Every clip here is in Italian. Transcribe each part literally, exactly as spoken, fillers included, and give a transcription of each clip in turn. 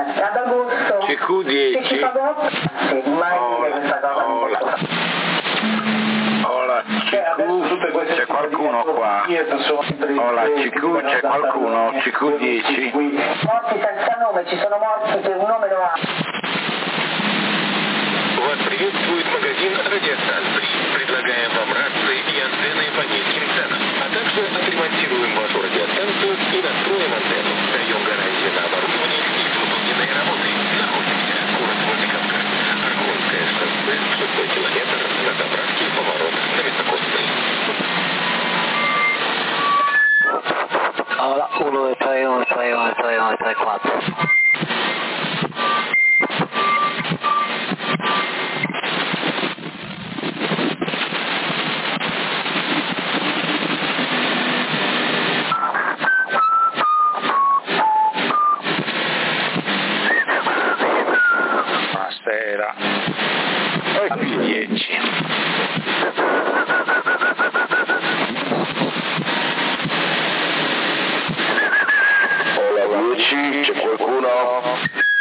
ad agosto. C Q dieci. Sì, mai dire questa cosa. Hola, C Q, c'è qualcuno qua? Hola, C Q, c'è qualcuno? C Q dieci. Morti senza nome, ci sono morti che un nome lo ha. Вас приветствует магазин «Радиостанций». Предлагаем вам рации и антенны по низким ценам. А также отремонтируем вашу радиостанцию и настроим антенну. Даем гарантию на оборудование и выполненные работы. Находимся. Город Владикавказ. Архонское шоссе, шестой километр, на заправке поворот на Високосный. Hola, uno, dos, tres, uno, tres, uno, tres, uno, tres, cuatro. Buonasera. Poi dieci. C'è qualcuno?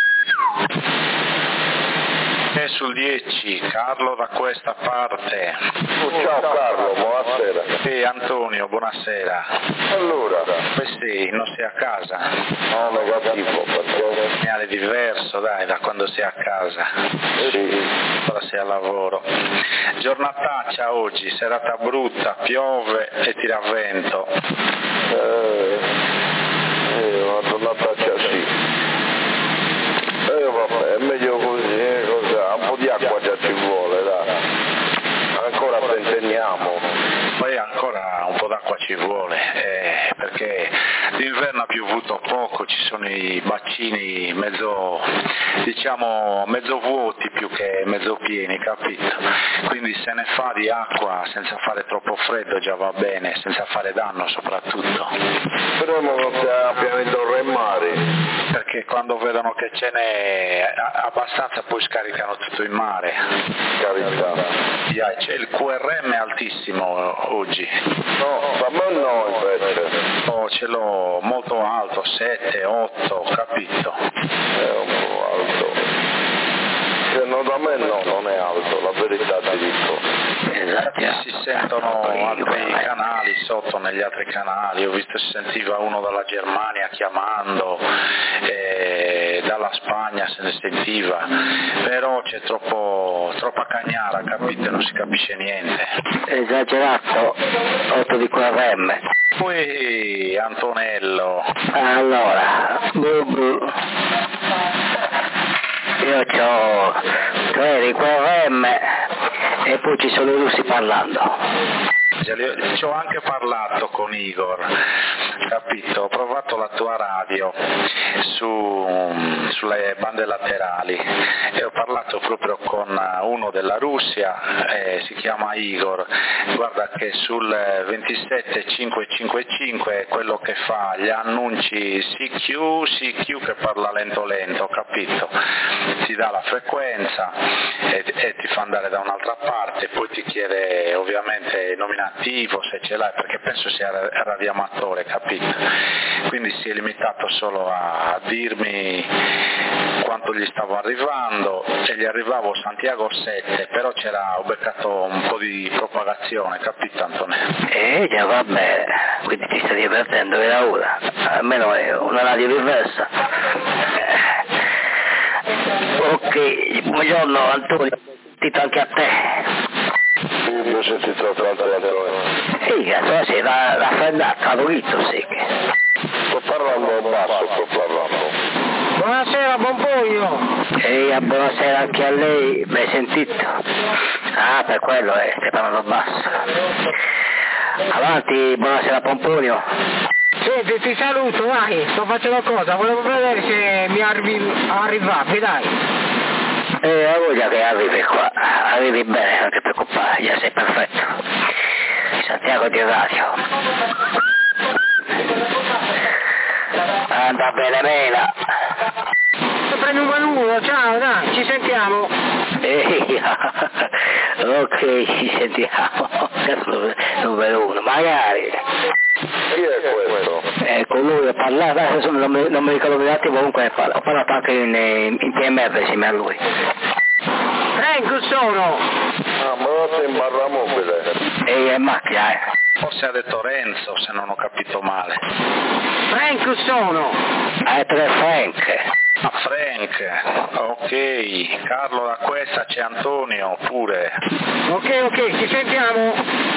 È sul dieci, Carlo da questa parte. Oh, ciao Carlo, buonasera. Sì, Antonio, buonasera. Allora? Sì, non sei a casa? No, negativo, perché? Segnale diverso, dai, da quando sei a casa. Sì. Ora sei al lavoro. Giornataccia oggi, serata brutta, piove e tira vento. Eh, eh una giornataccia sì. Eh vabbè, è meglio così, eh, cosa? Un po' di acqua già ci vuole, dai. Ancora tenteniamo. Poi ancora un po' d'acqua ci vuole, eh, perché d'inverno ha piovuto poco, ci sono i bacini mezzo, diciamo, mezzo vuoti più che mezzo pieni, capito? Quindi se ne fa di acqua senza fare troppo freddo già va bene, senza fare danno soprattutto. Speriamo non sia pianeta remmare. Perché quando vedono che ce n'è abbastanza poi scaricano tutto in mare. Carità. Yeah, c'è il Q R M altissimo oggi. No, da me no invece. Oh, ce l'ho molto alto, sette, otto, capito? È un po' alto. Se no, da me no, non è alto, la verità ti dico. Esatto. Si sentono altri canali sotto, negli altri canali, ho visto si sentiva uno dalla Germania chiamando, eh, dalla Spagna se ne sentiva, però c'è troppo, troppa cagnara, capite? Non si capisce niente. Esagerato, otto di Q R M. Poi Antonello. Allora, bu, bu. Io c'ho tre di Q R M e poi ci sono i russi parlando. Ci ho anche parlato con Igor, capito? Ho provato la tua radio su, sulle bande laterali e ho parlato proprio con uno della Russia, eh, si chiama Igor. Guarda che sul ventisette cinquecentocinquantacinque è quello che fa gli annunci C Q, C Q che parla lento lento, capito? Ti dà la frequenza e, e ti fa andare da un'altra parte, poi ti chiede ovviamente nominativo se ce l'hai, perché penso sia radioamatore, capito? Quindi si è limitato solo a dirmi quanto gli stavo arrivando e gli arrivavo Santiago sette, però c'era, ho beccato un po' di propagazione, capito Antonello? Eh già va bene, quindi ti stai divertendo era ora, almeno è una radio diversa. Ok, buongiorno Antonio, sentito anche a te. Sì, mi ho sentito tanto Antonio. Sì, cazzo, sei raffreddato, ha dormito, sì. Sto parlando basso, sto parlando. Buonasera, Pompoglio. Ehi, buonasera anche a lei, mi hai sentito? Ah, per quello, eh, stai parlando basso. Avanti, buonasera Pompoglio. Senti, ti saluto, vai, sto facendo cosa, volevo vedere se mi arrivi, arrivavi, dai. Eh, la voglia che arrivi qua, arrivi bene, non ti preoccupare, già sei perfetto. Santiago di radio. Anda bene mela. Prendi un uno, ciao, dai, ci sentiamo. Ehi, ok, ci sentiamo. Numero uno, magari. Chi è questo? Ecco, lui ho parlato, adesso non mi, non mi ricordo più attimo, comunque ho parlato anche in, in P M R insieme a lui. Frank sono! Ah, ma non sei in barra mobile? E in macchina, eh. Forse ha detto Renzo, se non ho capito male. Frank sono! Ha detto che è Frank. Ah, Frank, ok. Carlo da questa, c'è Antonio pure. Ok, ok, ci sentiamo!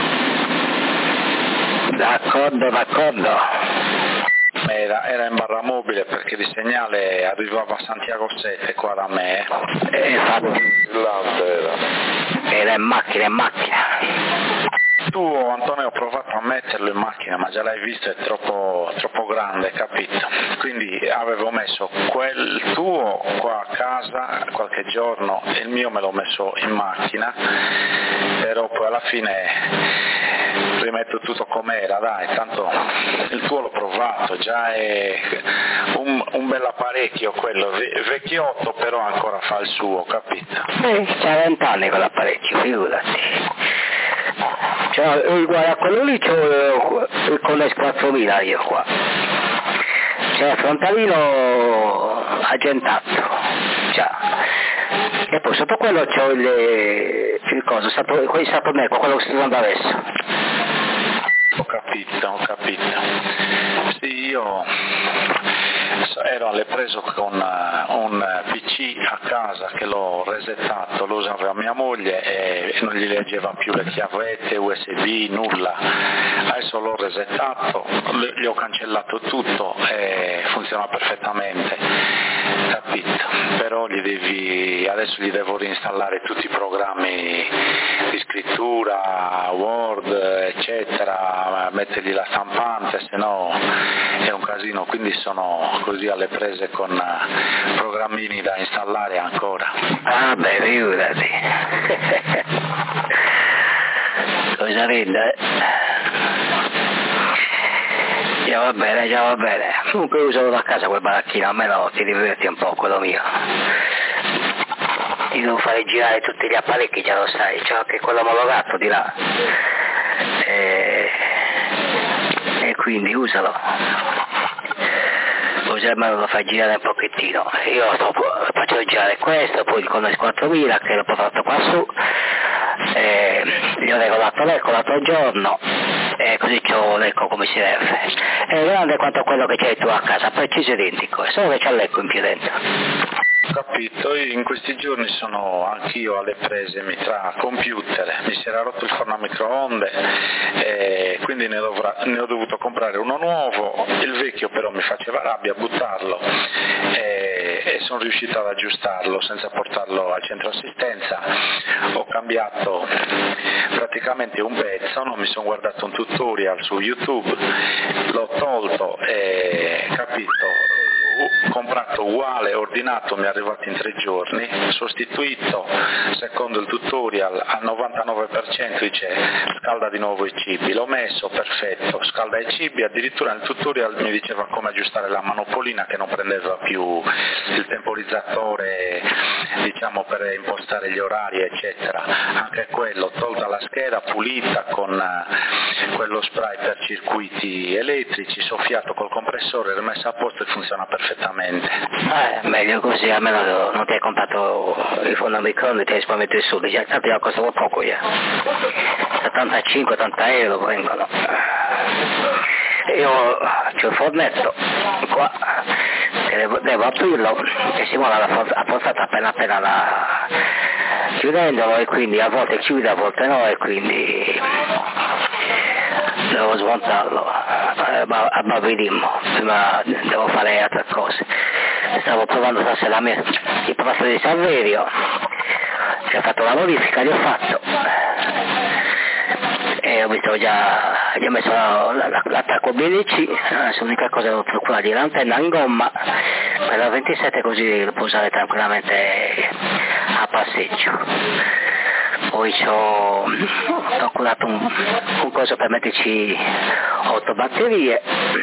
D'accordo, d'accordo. Era, era in barra mobile perché il segnale arrivava a Santiago sette qua da me. E infatti Brillante era. era in macchina, in macchina. Tu Antonio ho provato a metterlo in macchina ma già l'hai visto, è troppo, troppo grande, capito? Quindi avevo messo quel tuo qua a casa qualche giorno e il mio me l'ho messo in macchina, però poi alla fine rimetto tutto com'era, dai, tanto il tuo l'ho provato, già è un, un bel apparecchio quello, vecchiotto però ancora fa il suo, capito? Eh, c'ha vent'anni quell'apparecchio, figurati. Cioè, guarda, a quello lì c'ho il Connex quattromila io qua. C'è il frontalino agentato, già. E poi sotto quello c'ho il, il coso, quello di Saturneco, quello che sto usando adesso. Ho capito, ho capito. Sì, io ero alle prese con un P C a casa che l'ho resettato, lo usava mia moglie e non gli leggeva più le chiavette, U S B, nulla. Adesso l'ho resettato, gli ho cancellato tutto e funziona perfettamente, capito? Però gli devi, adesso gli devo reinstallare tutti i programmi di scrittura, Word, eccetera, mettergli la stampante, se no è un casino, quindi sono così alle prese con programmini da installare ancora. Ah beh, figurati. Cosa rende? Già va bene, già va bene. Comunque uso da casa quel baracchino, almeno ti diverti un po' quello mio. Ti devo fare girare tutti gli apparecchi, già lo sai, c'ho anche quello omologato di là. E, e quindi usalo. Così almeno lo fai girare un pochettino. Io sto, faccio girare questo, poi il Connex quattromila che l'ho portato qua su, e gli ho regolato l'eco l'altro giorno e così c'ho l'eco come si deve. È grande quanto quello che c'hai tu a casa, preciso identico, solo che c'ha l'eco in più dentro. Capito, io in questi giorni sono anch'io alle prese tra computer, mi si era rotto il forno a microonde e quindi ne, dovrà, ne ho dovuto comprare uno nuovo, il vecchio però mi faceva rabbia buttarlo e, e sono riuscito ad aggiustarlo senza portarlo al centro assistenza. Ho cambiato praticamente un pezzo, non mi sono guardato un tutorial su YouTube, l'ho tolto e capito, comprato uguale, ordinato, mi è arrivato in tre giorni, sostituito secondo il tutorial al novantanove per cento, dice scalda di nuovo i cibi, l'ho messo, perfetto, scalda i cibi, addirittura nel tutorial mi diceva come aggiustare la manopolina che non prendeva più il temporizzatore, diciamo, per impostare gli orari eccetera, anche quello, tolta la scheda, pulita con quello spray per circuiti elettrici, soffiato col compressore, rimessa a posto e funziona perfettamente. Eh, meglio così, almeno non ti hai comprato il forno a microonde, ti hai risparmiato i soldi, già tanto io costava poco io. settantacinque ottanta euro vengono. Io c'ho il fornetto qua, che devo, devo aprirlo, e si muove a forzata appena appena la... chiudendolo, e quindi a volte chiude, a volte no, e quindi devo smontarlo a babirimmo, prima devo fare altre cose. Stavo provando stasera la mia, il posto di Saverio, ci ho fatto la modifica, gli ho fatto e ho visto già, gli ho messo l'attacco B D C, l'unica cosa che ho procurato è l'antenna in gomma per la ventisette, così lo può usare tranquillamente a passeggio. Poi ho calcolato un, un coso per metterci otto batterie,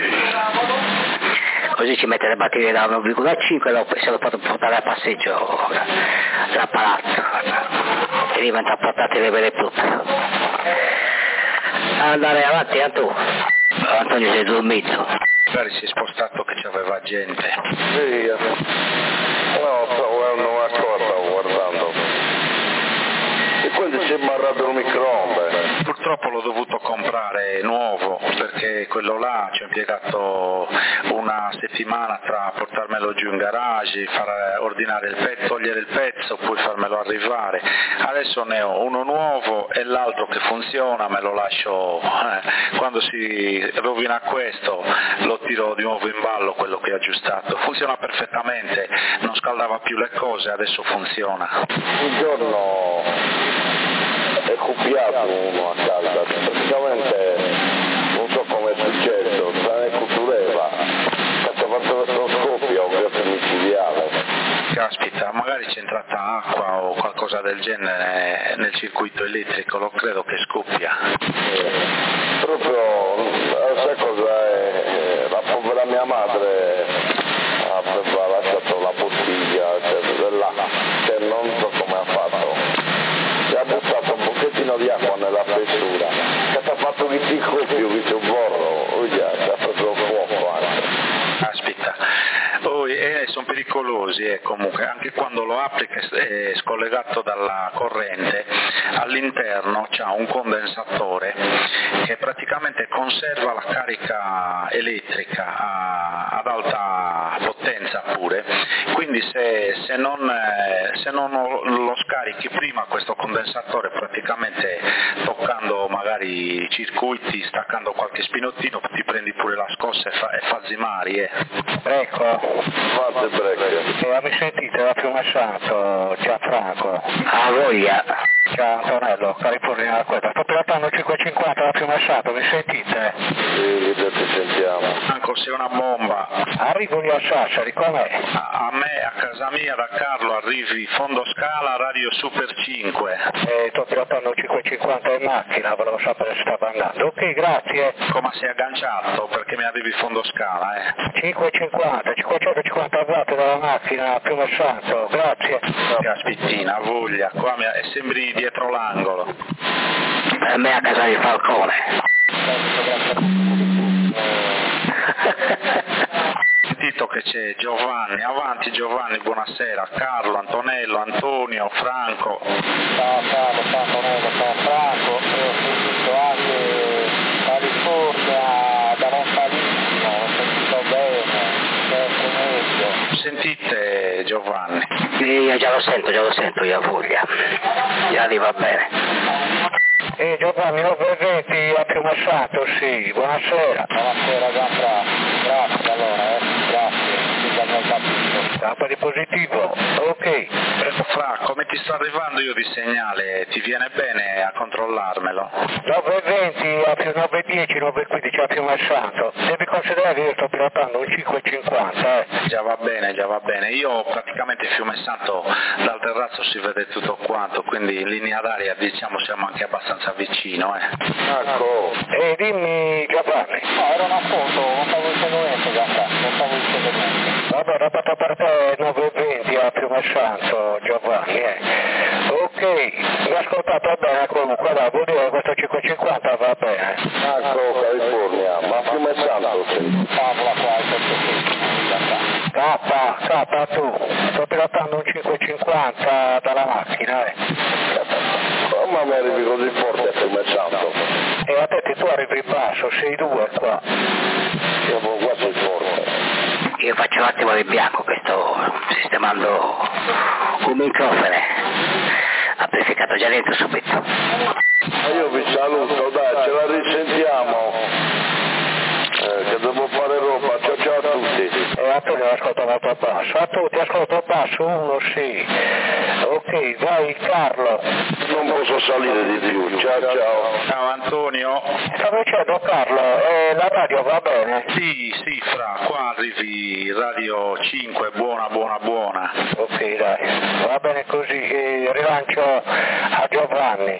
così ci mette le batterie da uno virgola cinque e se lo posso portare a passeggio l'apparato e diventa portatile vero e proprio. Andare avanti a tu, Antonio, sei dormito? Magari si è spostato che c'aveva gente. Sì, no, stavo guardando una cosa, stavo guardando. E quindi si è barrato il microonde. Purtroppo l'ho dovuto comprare nuovo perché quello là ci ho impiegato una settimana tra portarmelo giù in garage, far ordinare il pezzo, togliere il pezzo, poi farmelo arrivare. Adesso ne ho uno nuovo e l'altro che funziona, me lo lascio, eh, quando si rovina questo lo tiro di nuovo in ballo quello che ho aggiustato. Funziona perfettamente, non scaldava più le cose, adesso funziona. Un giorno è coppiato uno a casa, praticamente non so come è successo, sta in cultureva, ha fatto questo scoppio, un via micidiale. Caspita, magari c'è entrata acqua o qualcosa del genere nel circuito elettrico, lo credo che scoppia. Eh, proprio, sai cosa è? La povera mia madre aveva lasciato la bottiglia, cioè, là, cioè non so come ha fatto. Si ha buttato un pochettino di acqua nella fessura, che ti ha fatto che ti scoppio, che c'è un borro, oh già, ti ha preso il fuoco anche. Aspetta, oh, eh, sono pericolosi eh, comunque, anche quando lo apri che è scollegato dalla corrente, all'interno c'è un condensatore che praticamente conserva la carica elettrica a, ad alta potenza pure, quindi se, se, non, eh, se non lo scarichi prima questo condensatore, praticamente toccando magari i circuiti, staccando qualche spinottino, ti prendi pure la scossa e, fa, e fazzi mari. Eh. Ecco, Fate break. eh, mi sentite da Fiumassanto, Gianfranco? Ah, voglia. Ciao Antonello, California da questa. Sto pilotando cinquecentocinquanta da Fiumassanto, mi sentite? Sì, ti sentiamo. Franco, sei una bomba. Arrivo lì a Sassari, com'è? A, a me, a casa mia, da Carlo, arrivi fondo scala, radio Super cinque. Eh, sto pilotando cinquecentocinquanta in macchina, volevo sapere se stava andando. Ok, grazie. Come sei agganciato? Perché mi arrivi fondo scala, eh? cinquecentocinquanta, cinquecentocinquanta watt dalla macchina a Fiumassanto, grazie. Caspittina, voglia, qua mi, e sembri dietro l'angolo. Per me a casa di Falcone. Sentito che c'è Giovanni, avanti Giovanni, buonasera, Carlo, Antonello, Antonio, Franco. Ciao Carlo, ciao Antonello, ciao Franco, io ho sentito anche California da lontanissimo, ho sentito bene, sempre meglio. Sentite Giovanni. Sì, io già lo sento, già lo sento, io ho voglia. Già lì va bene. Eh Giovanni, lo presenti a Fiumassanto, sì, buonasera. Buonasera Gianfranco, grazie allora, eh, grazie, scusa mi ho capito. Campo di positivo, ok. Fra, come ti sta arrivando io di segnale, ti viene bene a controllarmelo? nove venti a più nove dieci, nove quindici a Fiumassanto, devi considerare che io sto pilotando un cinquecentocinquanta, eh. Già va bene, già va bene, io praticamente Fiumassanto dal terrazzo si vede tutto quanto, quindi in linea d'aria diciamo siamo anche abbastanza vicino, eh. Ecco. E dimmi Giovanni. No, era una foto, non stavo dicendo niente Gianfranco, non stavo dicendo niente. Vabbè, rapato per te nove venti a Fiumassanto Giovanni, eh. Ok, mi ha ascoltato bene comunque, dai, vuol dire che questo cinquecentocinquanta va bene. Ecco California, ma Fiumassanto sì. Favola qua, è Kappa, Kappa tu, sto pilotando un cinquecentocinquanta dalla macchina, eh. Come mi arrivi così forte a Fiumassanto? E a te tu arrivi basso, sei due qua. Io qua sei forte. Io faccio un attimo di bianco che sto sistemando un microfono. Amplificato già dentro subito. Io vi saluto, dai, ce la risentiamo. Eh, che devo fare roba, ciao ciao a tutti. E a te ascolto molto basso, a tutti ascolto basso, uno sì. Ok, vai Carlo. Non posso salire di più, ciao ciao. Ciao Antonio. Stavo dicendo Carlo, eh, la radio va bene? Sì, sì, Fra, qua arrivi radio cinque, buona, buona, buona. Ok dai, va bene così, eh, rilancio a Giovanni.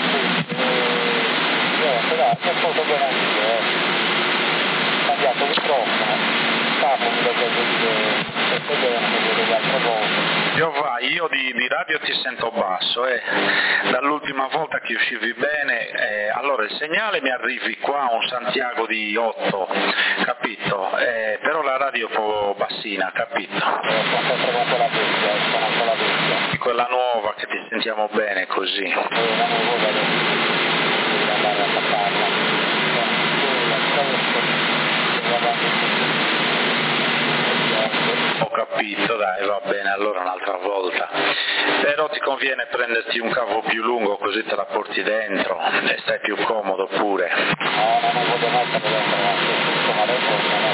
Niente dai, è stato bene anche, eh. Cambiato il microfono, capo mi dovrebbe dire, questo bene, mi vedo le altre volte. Giovanni, io di, di radio ti sento basso, eh. Dall'ultima volta che uscivi bene, eh, allora il segnale mi arrivi qua a un Santiago di otto, capito? Eh, però la radio è un po' bassina, capito? Quella nuova che ti sentiamo bene così. Ho capito, dai, va bene, allora un'altra volta. Però ti conviene prenderti un cavo più lungo così te la porti dentro e stai più comodo pure. No, non voglio mettere dentro, ma dentro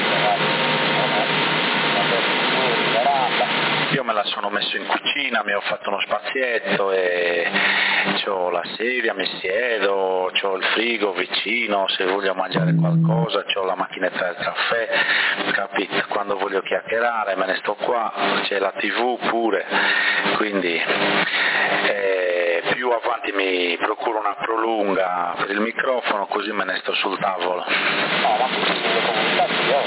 io me la sono messo in cucina, mi ho fatto uno spazietto e c'ho la sedia, mi siedo, c'ho il frigo vicino, se voglio mangiare qualcosa, c'ho la macchinetta del caffè, capito? Quando voglio chiacchierare me ne sto qua, c'è la tivù pure, quindi eh, più avanti mi procuro una prolunga per il microfono così me ne sto sul tavolo. No, ma io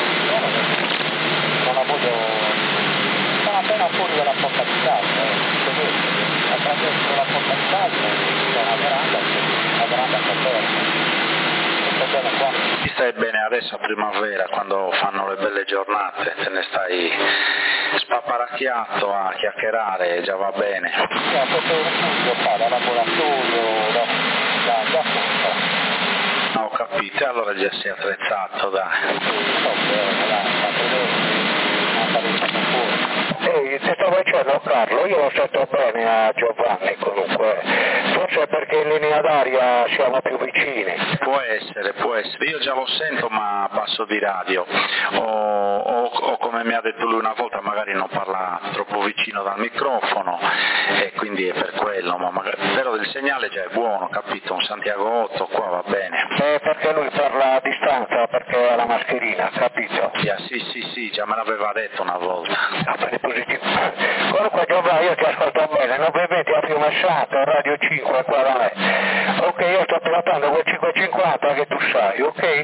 non la voglio... appena fuori dalla porta di casa, così attraverso la porta di casa c'è una veranda, una veranda coperta. Ti stai bene adesso a primavera quando fanno le belle giornate, te ne stai spaparacchiato a chiacchierare, già va bene. Sì, questo è un studio qua, da laboratorio, da, da, da tutto. Ah, ho capito, allora già sei attrezzato, dai. Sì, so bene, dai, ma per non fare fuori. Ehi, ti stavo dicendo Carlo, io lo sento bene a Giovanni comunque, forse perché in linea d'aria siamo più vicini. Può essere, può essere, io già lo sento ma a basso di radio, o, o, o come mi ha detto lui una volta magari non parla troppo vicino dal microfono e quindi è per quello, ma magari, però il segnale già è buono, capito? Un Santiago otto qua va bene. Eh, perché lui parla a distanza, perché ha la mascherina, capito? Yeah, sì, sì, sì, già me l'aveva detto una volta. Ah, bene, positivo. Comunque Giovanni, io ti ascolto bene, non vi metti a Fiume Santo, Radio cinque qua da me. Ok, io sto pilotando quel cinquecentocinquanta che tu sai, ok?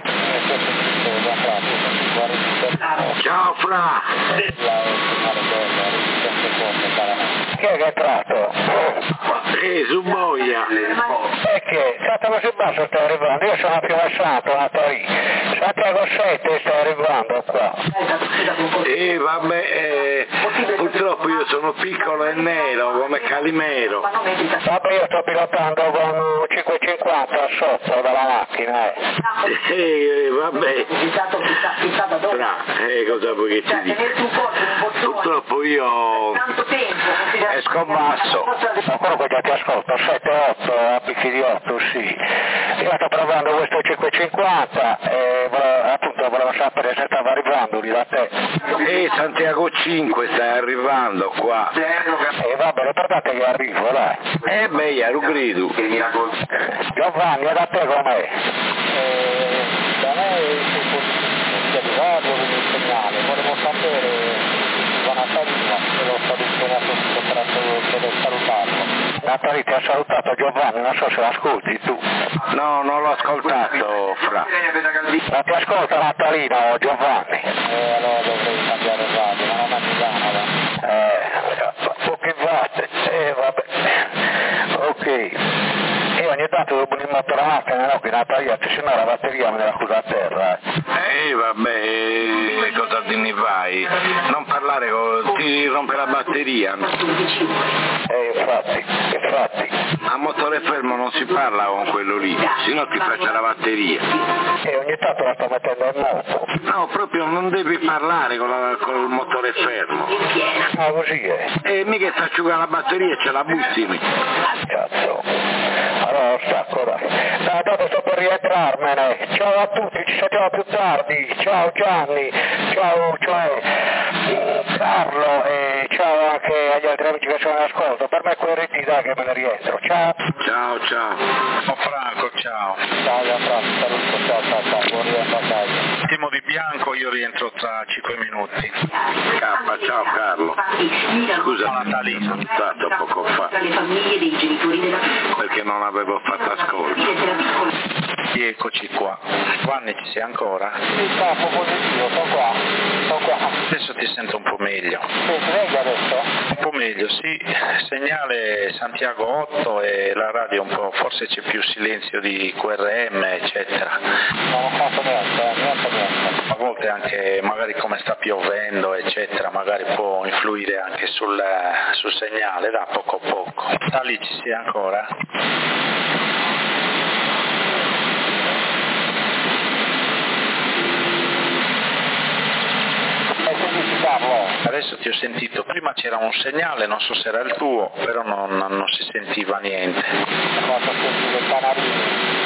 Ciao Fra! Chi è che è entrato? Eh, su boia! Perché? Santa così basso stai arrivando, io sono a Fiume Santo, a Torino. Santiago sette stai arrivando qua. Eh, vabbè, eh, purtroppo io sono piccolo e nero, come Calimero. Vabbè, io sto pilotando con un cinquecentocinquanta sotto dalla macchina, eh. Eh, vabbè. Fra, eh, cosa vuoi che ti dica? Purtroppo io esco basso. Ma quello che già ti ascolto, sette otto, a picchi di otto, sì. Io sto provando questo cinquecentocinquanta e volevo, appunto volevo sapere se stava arrivando lì da te. Eh, Santiago cinque stai arrivando qua. E eh, va bene, guardate che arrivo, dai. Eh beh, io lo grido. Giovanni, è da te com'è? Eh, da me è il radio, il segnale, volevo sapere la Natalina, se lo sto dicendo per salutarlo. Natalina ti ha salutato Giovanni, non so se l'ascolti tu. No, non l'ho ascoltato, Fra. Ma ti ascolta Natalina o Giovanni? Eh, allora dovrei cambiare radio, non ho una tisana. Eh, ok, fate, eh, vabbè. Ok. Io ogni tanto devo in moto la macchina, no, che Natalia, se no la batteria me la accusa a terra. Eh, vabbè, cosa te ne fai? Non parlare, ti rompe la batteria. Eh, infatti, infatti. A motore fermo non si parla con quello lì, sennò ti faccia la batteria. E ogni tanto la sto mettendo in moto. No, proprio non devi parlare con, la, con il motore fermo. Ah, così è. E mica ti asciuga la batteria e ce la bussimi. Cazzo. Allora stacco, dai. Dai, dopo sto per rientrarmene. Ciao a tutti, ci sentiamo più tardi. Ciao Gianni, ciao, cioè Carlo e ciao anche agli altri amici che sono in ascolto. Per me è quell'eredità che me ne rientro. Ciao. Ciao, ciao. Oh Franco, ciao. Ciao, Franco, saluto, ciao, ciao, ciao, buon rientro a casa. semafori bianco, io rientro tra cinque minuti. K, ciao Carlo. Scusa, Natali. mi sono stato poco fa perché non avevo fatto ascolto. Sì, eccoci qua. Giovanni, ci sei ancora? Sì, capo, positivo, sono qua, sono qua. Adesso ti sento un po' meglio. Sì, ti vedo adesso? Un po' meglio, sì. Segnale Santiago otto e la radio un po', forse c'è più silenzio di Q R M, eccetera. Non ho fatto niente, eh, niente, niente. A volte anche, magari come sta piovendo, eccetera, magari può influire anche sul, sul segnale, da poco a poco. Da lì ci sei ancora? Adesso ti ho sentito, prima c'era un segnale, non so se era il tuo, però non, non si sentiva niente. Ho fatto sentire il canarino.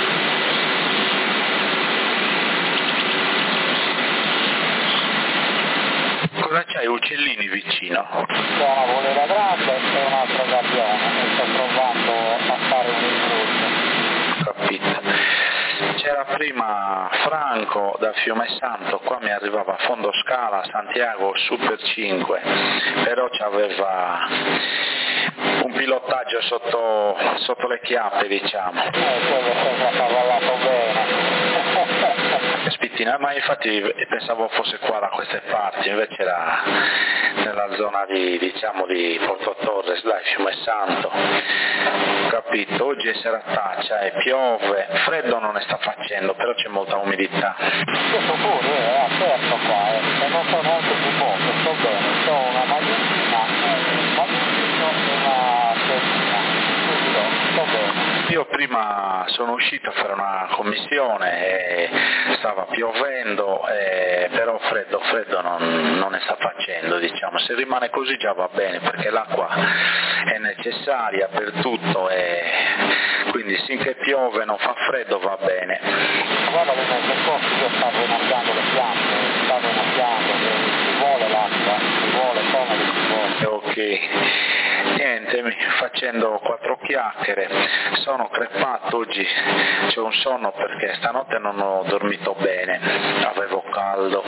Cosa c'hai, uccellini vicino? C'è una volera grande e un altro gabbione e sto provando a fare un incrocio. Capito. C'era prima Franco da Fiumesanto, qua mi arrivava a fondo scala, Santiago Super cinque, però c'aveva un pilotaggio sotto, sotto le chiappe, diciamo. Eh, quello sembra cavallato bene. Spittina, ma infatti pensavo fosse qua da queste parti, invece era nella zona di, diciamo, di Porto Torres, dai, Fiumesanto. Capito, oggi è serataccia e piove, freddo non ne sta facendo, però c'è molta umidità. Questo pure è aperto qua, eh, e non so neanche più poco, sto bene, sto una magliettina, un maglietto e una sciarpina, subito, sto bene. Io prima sono uscito a fare una commissione e stava piovendo, eh, però freddo freddo non, non ne sta facendo, diciamo. Se rimane così già va bene, perché l'acqua è necessaria per tutto e quindi finché piove non fa freddo va bene. Guarda che nel percorso io stavo innaffiando le piante, stavo innaffiando, ci vuole l'acqua, ci vuole, come che ci vuole. Ok, niente, facendo quattro chiacchiere, sono crepato oggi, c'è un sonno perché stanotte non ho dormito bene, avevo caldo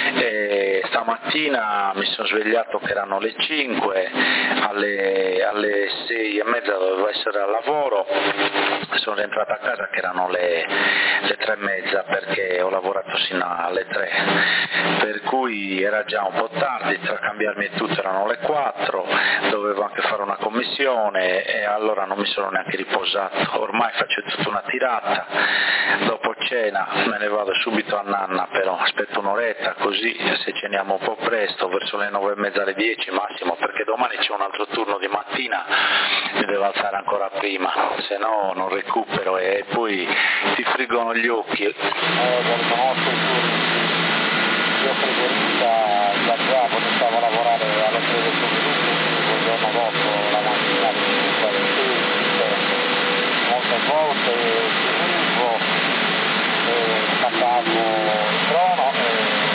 e stamattina mi sono svegliato che erano le cinque, alle, alle sei e mezza dovevo essere al lavoro, sono rientrato a casa che erano le, le tre e mezza perché ho lavorato sino alle tre, per cui era già un po' tardi, tra cambiarmi e tutto erano le quattro, dovevo anche fare una commissione e allora non mi sono neanche riposato, ormai faccio tutta una tirata, dopo cena me ne vado subito a nanna, però aspetto un'oretta così se ceniamo un po' presto, verso le nove e mezza alle dieci massimo, perché domani c'è un altro turno di mattina, mi devo alzare ancora prima, se no non recupero e poi ti friggono gli occhi. Eh, riconosco i turni, io preferita da già iniziavo a lavorare alle tre del pomeriggio, quindi il giorno dopo la mattina alle cinque alle sei, molte volte finivo e staccavo il trono e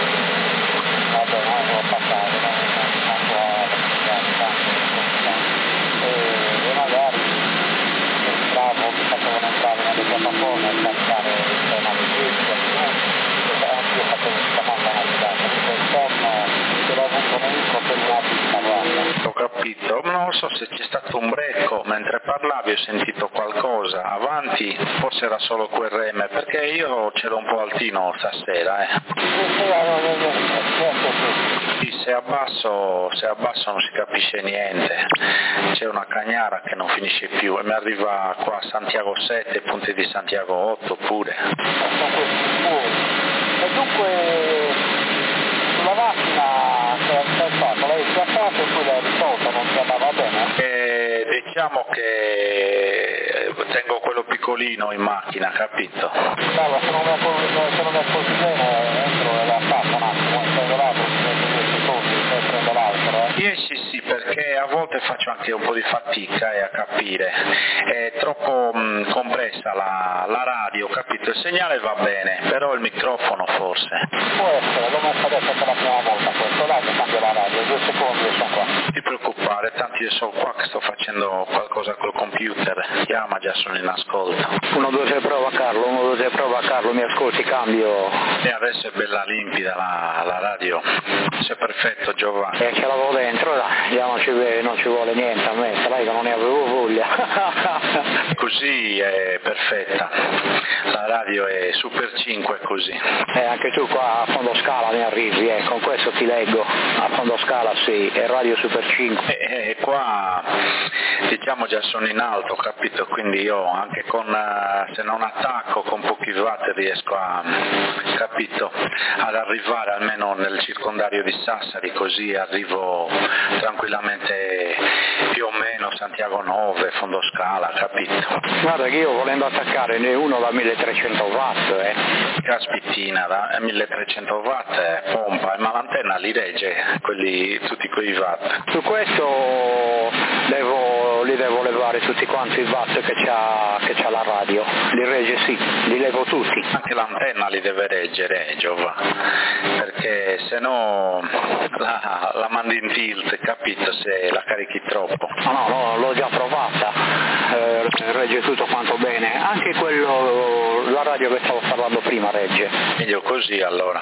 vabbè, non lo passavo, non stavo a e magari entravo, mi facevano entrare nelle piattaforme a scaricare il tema di questo, e anche io facevo questa manda navigata, quindi il sonno ce l'ho avuto nemico per una pista, guarda. Ho capito, non so se c'è stato un brecco, mentre parlavi ho sentito qualcosa, avanti forse era solo Q R M, perché io ce l'ho un po' altino stasera, eh. Sì, se abbasso, se abbasso non si capisce niente, c'è una cagnara che non finisce più e mi arriva qua a Santiago sette, punti di Santiago otto pure. E dunque sulla macchina che hai fatto, l'hai schiacciato e poi l'hai risolto, non ti andava bene? E diciamo che tengo quello piccolino in macchina, capito? Allora, se non mi accorgi bene entro e la faccio un attimo, prendo l'altro, ci metto due secondi e prendo l'altro, eh? Sì, sì, sì, perché perché a volte faccio anche un po' di fatica eh, a capire, è troppo mh, compressa la, la radio, capito? Il segnale va bene, però il microfono forse. Può essere, l'ho messo adesso per la prima volta questo, dai che cambia la radio, due secondi io sono qua. Non ti preoccupare, tanto io sono qua che sto facendo qualcosa col computer, chiama, già sono in ascolto. uno due tre prova Carlo, uno due tre prova Carlo, mi ascolti, cambio. E adesso è bella limpida la, la radio, sei perfetto Giovanni. E ce l'avevo dentro, dai, già non ci, non ci vuole niente a me, sai che non ne avevo voglia. Così è perfetta, la radio è Super cinque così. E anche tu qua a fondo scala mi arrivi, eh, con questo ti leggo, a fondo scala sì, è radio Super cinque. E, e qua diciamo già sono in alto, capito? Quindi io anche con, se non attacco con pochi watt riesco a, capito, ad arrivare almeno nel circondario di Sassari, così arrivo tranquillamente più o meno Santiago nove, fondo scala, capito? Guarda che io volendo attaccare ne uno da milletrecento watt, eh. Caspittina, da milletrecento watt è pompa, ma l'antenna li regge, quelli, tutti quei watt. Su questo devo, li devo levare tutti quanti i watt che c'ha, che c'ha la radio, li regge sì, li levo tutti. Anche l'antenna li deve reggere, Giova, perché se no la, la mandi in tilt, capito, se la carichi troppo. No, no, no, l'ho già provata, eh, regge tutto quanto bene, anche quello, la radio che stavo parlando prima regge. Meglio così allora,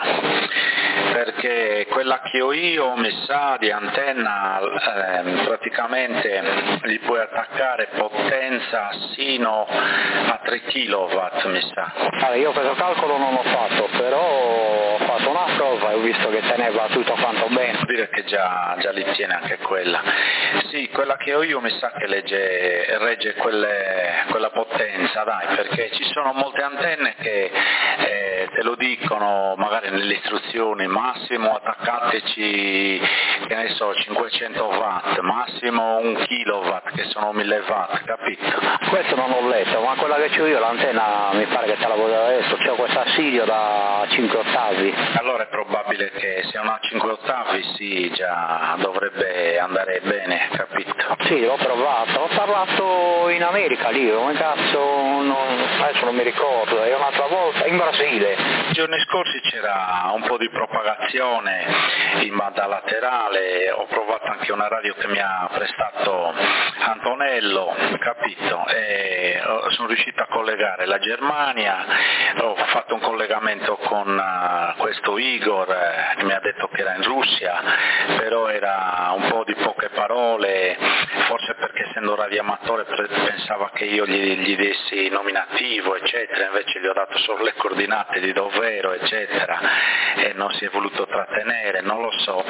perché quella che ho io mi sa di antenna eh, praticamente gli puoi attaccare potenza sino a tre chilowatt mi sa. Allora, io questo calcolo non l'ho fatto, però ho fatto una prova e ho visto che teneva tutto quanto bene. Vuol dire che già, già li tiene anche quella. Sì, quella che ho io mi sa che legge, regge quelle, quella potenza, dai, perché ci sono molte antenne che eh, te lo dicono magari nelle istruzioni, massimo attaccateci, che ne so, cinquecento watt, massimo un kilowatt, che sono mille watt, capito? Questo non l'ho letto, ma quella che ho io, l'antenna mi pare che te la vedo adesso, c'ho questa Sirio da cinque ottavi. Allora è probabile che se una cinque ottavi sì, già dovrebbe andare bene, capito? Sì, l'ho provato, ho parlato in America lì, come cazzo, non, adesso non mi ricordo, e un'altra volta in Brasile. I giorni scorsi c'era un po' di propagazione in banda laterale, ho provato anche una radio che mi ha prestato Antonello, capito? E sono riuscito a collegare la Germania, ho fatto un collegamento con uh, questo Igor eh, che mi ha detto che era in Russia, però era un po' di poche parole, forse perché essendo radioamatore pensava che io gli, gli dessi nominativo eccetera, invece gli ho dato solo le coordinate di dovero eccetera e non si è voluto trattenere, non lo so.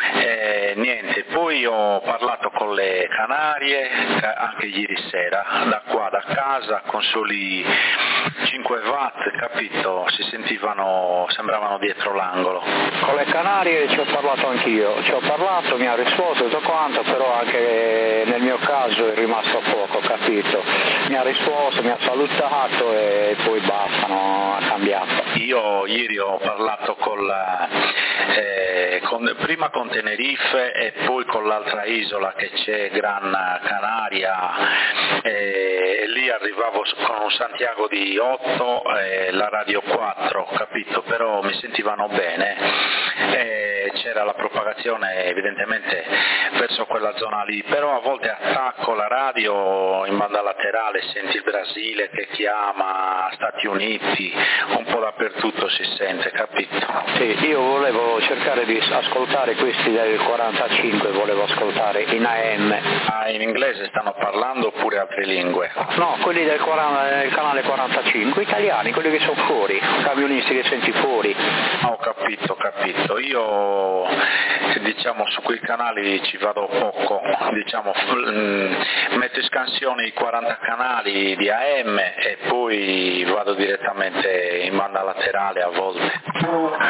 E, niente, poi ho parlato con le Canarie anche ieri sera, da qua da casa con soli cinque watt, capito? Si sentivano, sembravano dietro l'angolo. Con le Canarie ci ho parlato anch'io, ci ho parlato, mi ha risposto tutto quanto, però anche nel mio caso è rimasto poco, capito? Mi ha risposto, mi ha salutato e poi basta, non ha cambiato. Io ieri ho parlato con la, eh, con, prima con Tenerife e poi con l'altra isola che c'è, Gran Canaria, e lì arrivavo con un Santiago di otto e la radio quattro, capito? Però mi sentivano bene e c'era la propagazione evidentemente verso quella zona lì, però a volte attacco la radio in banda laterale, senti il Brasile che chiama, Stati Uniti, un po' dappertutto si sente, capito? Sì, io volevo cercare di ascoltare questi del quarantacinque, volevo ascoltare in A M. Ah, in inglese stanno parlando oppure altre lingue? No, quelli del, quaranta, del canale quarantacinque, italiani, quelli che sono fuori, camionisti che senti fuori. Ho capito, ho capito. Io diciamo su quei canali ci vado poco, diciamo metto in scansione i quaranta canali di A M e poi vado direttamente in banda laterale a volte.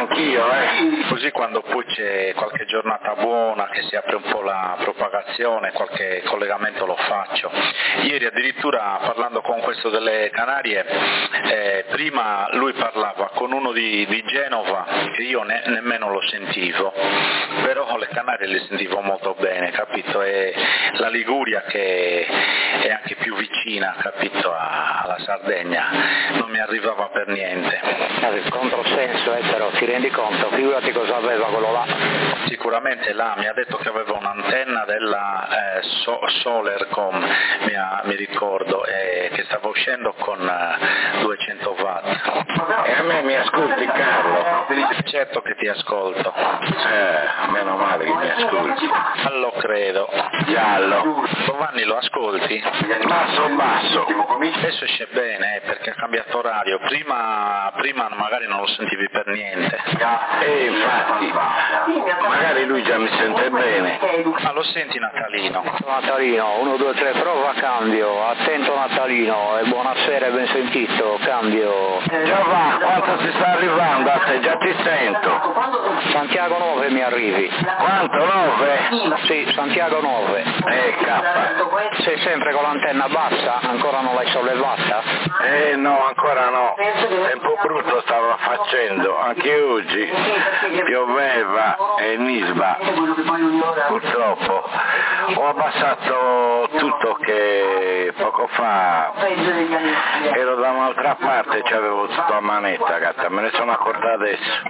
anch'io, eh. Così quando poi c'è qualche giornata buona che si apre un po' la propagazione, qualche collegamento lo faccio. Ieri addirittura parlando con questo delle Canarie, eh, prima lui parlava con uno di, di Genova che io ne, nemmeno lo sentivo, però le Canarie le sentivo molto bene, capito? E la Liguria che è anche più vicina, capito, a, alla Sardegna, non mi arrivava per niente. Il controsenso, eh, però ti rendi conto, figurati cosa aveva quello là. Sicuramente là mi ha detto che aveva un'antenna della eh, so, Solarcom, mi, ha, mi ricordo, eh, che stava uscendo con eh, duecento watt. E a me mi ascolti, Carlo? Certo che ti ascolto. Eh, meno male che mi ascolti. Lo credo. Giallo. Giovanni, lo ascolti? Basso basso. Adesso esce bene, eh, perché ha cambiato orario. Prima, prima magari non lo sentivi per niente. E infatti, magari lui già mi sente bene. Ma lo senti Natalino? Natalino, uno, due, tre, prova, cambio. Attento Natalino, e buonasera e ben sentito, cambio. Già va, quanto si sta arrivando a te? Già ti sento. Santiago nove mi arrivi. Quanto? nove? Sì, Santiago nove. Eh, K. Sei sempre con l'antenna bassa? Ancora non l'hai sollevata? Eh no, ancora no. Tempo brutto stava facendo, anche oggi pioveva e nisba. Purtroppo ho abbassato tutto che poco fa ero da un'altra parte e c'avevo tutto a manetta, gatta, me ne sono accorta adesso.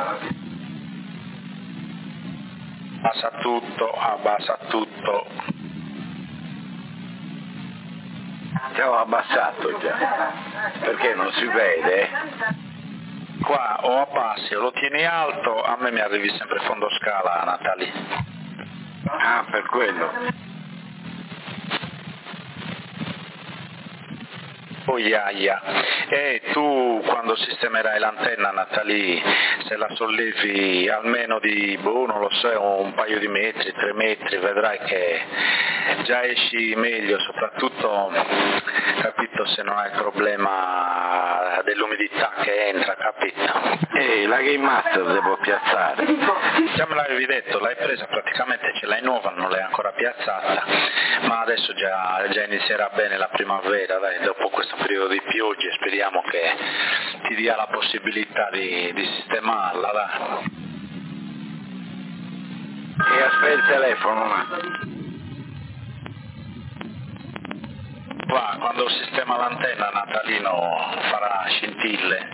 Abbassa tutto, abbassa tutto. Ti ho abbassato già, perché non si vede? Qua o abbassi o lo tieni alto, a me mi arrivi sempre fondo scala, Natali. Ah, per quello. Poi aia. E tu quando sistemerai l'antenna, Natali, se la sollevi almeno di, boh, non lo so, un paio di metri, tre metri, vedrai che già esci meglio, soprattutto, capito, se non hai il problema dell'umidità che entra, capito? E la Game Master devo piazzare. Già me l'avevi detto, l'hai presa praticamente, ce l'hai nuova, non l'hai ancora piazzata, ma adesso già, già inizierà bene la primavera, dai, dopo questo periodo di piogge speriamo che ti dia la possibilità di, di sistemarla, dai. E aspetta il telefono un attimo. Qua, quando sistema l'antenna, Natalino farà scintille.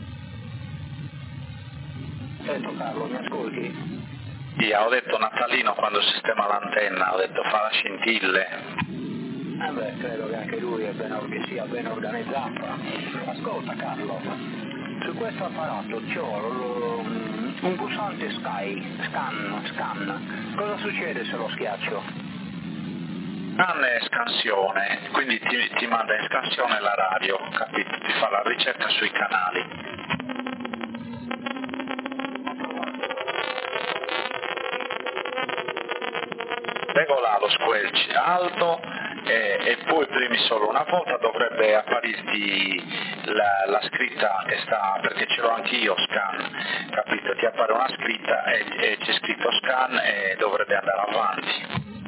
Sento Carlo, mi ascolti? Sì, ho detto Natalino quando sistema l'antenna, ho detto farà scintille. Eh beh, credo che anche lui è ben, che sia ben organizzato. Ascolta Carlo, su questo apparato c'ho un pulsante Sky, scan, scan. Cosa succede se lo schiaccio? Scan è scansione, quindi ti, ti manda in scansione la radio, capito? Ti fa la ricerca sui canali. Regola lo squelch alto e, e poi premi solo una volta, dovrebbe apparirti la, la scritta che sta, perché ce l'ho anch'io, scan, capito? Ti appare una scritta e, e c'è scritto scan e dovrebbe andare avanti.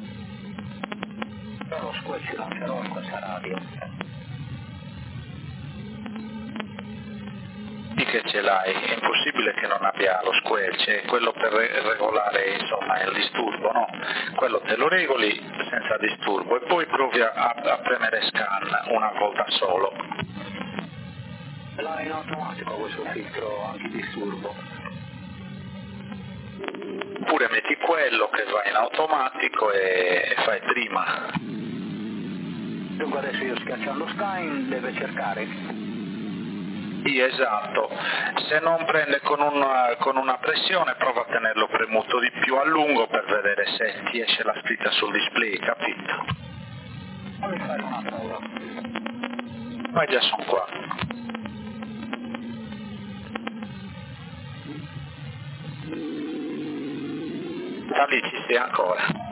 Però lo squelch non ce l'ho in questa radio. Che ce l'hai, è impossibile che non abbia lo squelch, è quello per regolare insomma il disturbo, no? Quello te lo regoli senza disturbo e poi provi a, a premere scan una volta solo. L'ha in automatico questo filtro antidisturbo? Oppure metti quello che va in automatico e, e fai prima. Dunque adesso io schiacciando scan deve cercare? Sì, esatto, se non prende con una, con una pressione prova a tenerlo premuto di più a lungo per vedere se ti esce la scritta sul display, capito? Fammi fare una prova. Ma già sono qua. Da lì ci sei ancora.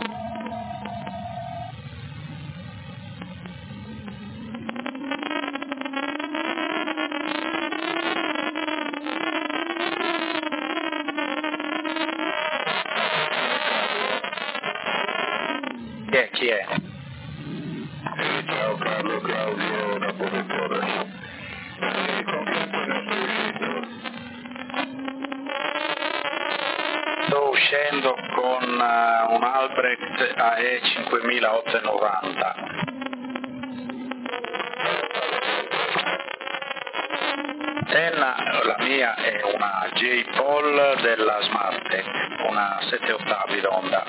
Chi è? Chi è? Eh, ciao Carlo, Claudio da Porto Torres. Eh, con chi appena stai uscendo? Sto uscendo con uh, un Albrecht A E cinquemilaottocentonovanta. L'antenna, la mia è una J-Pol della Smartec, una sette ottavi d'onda.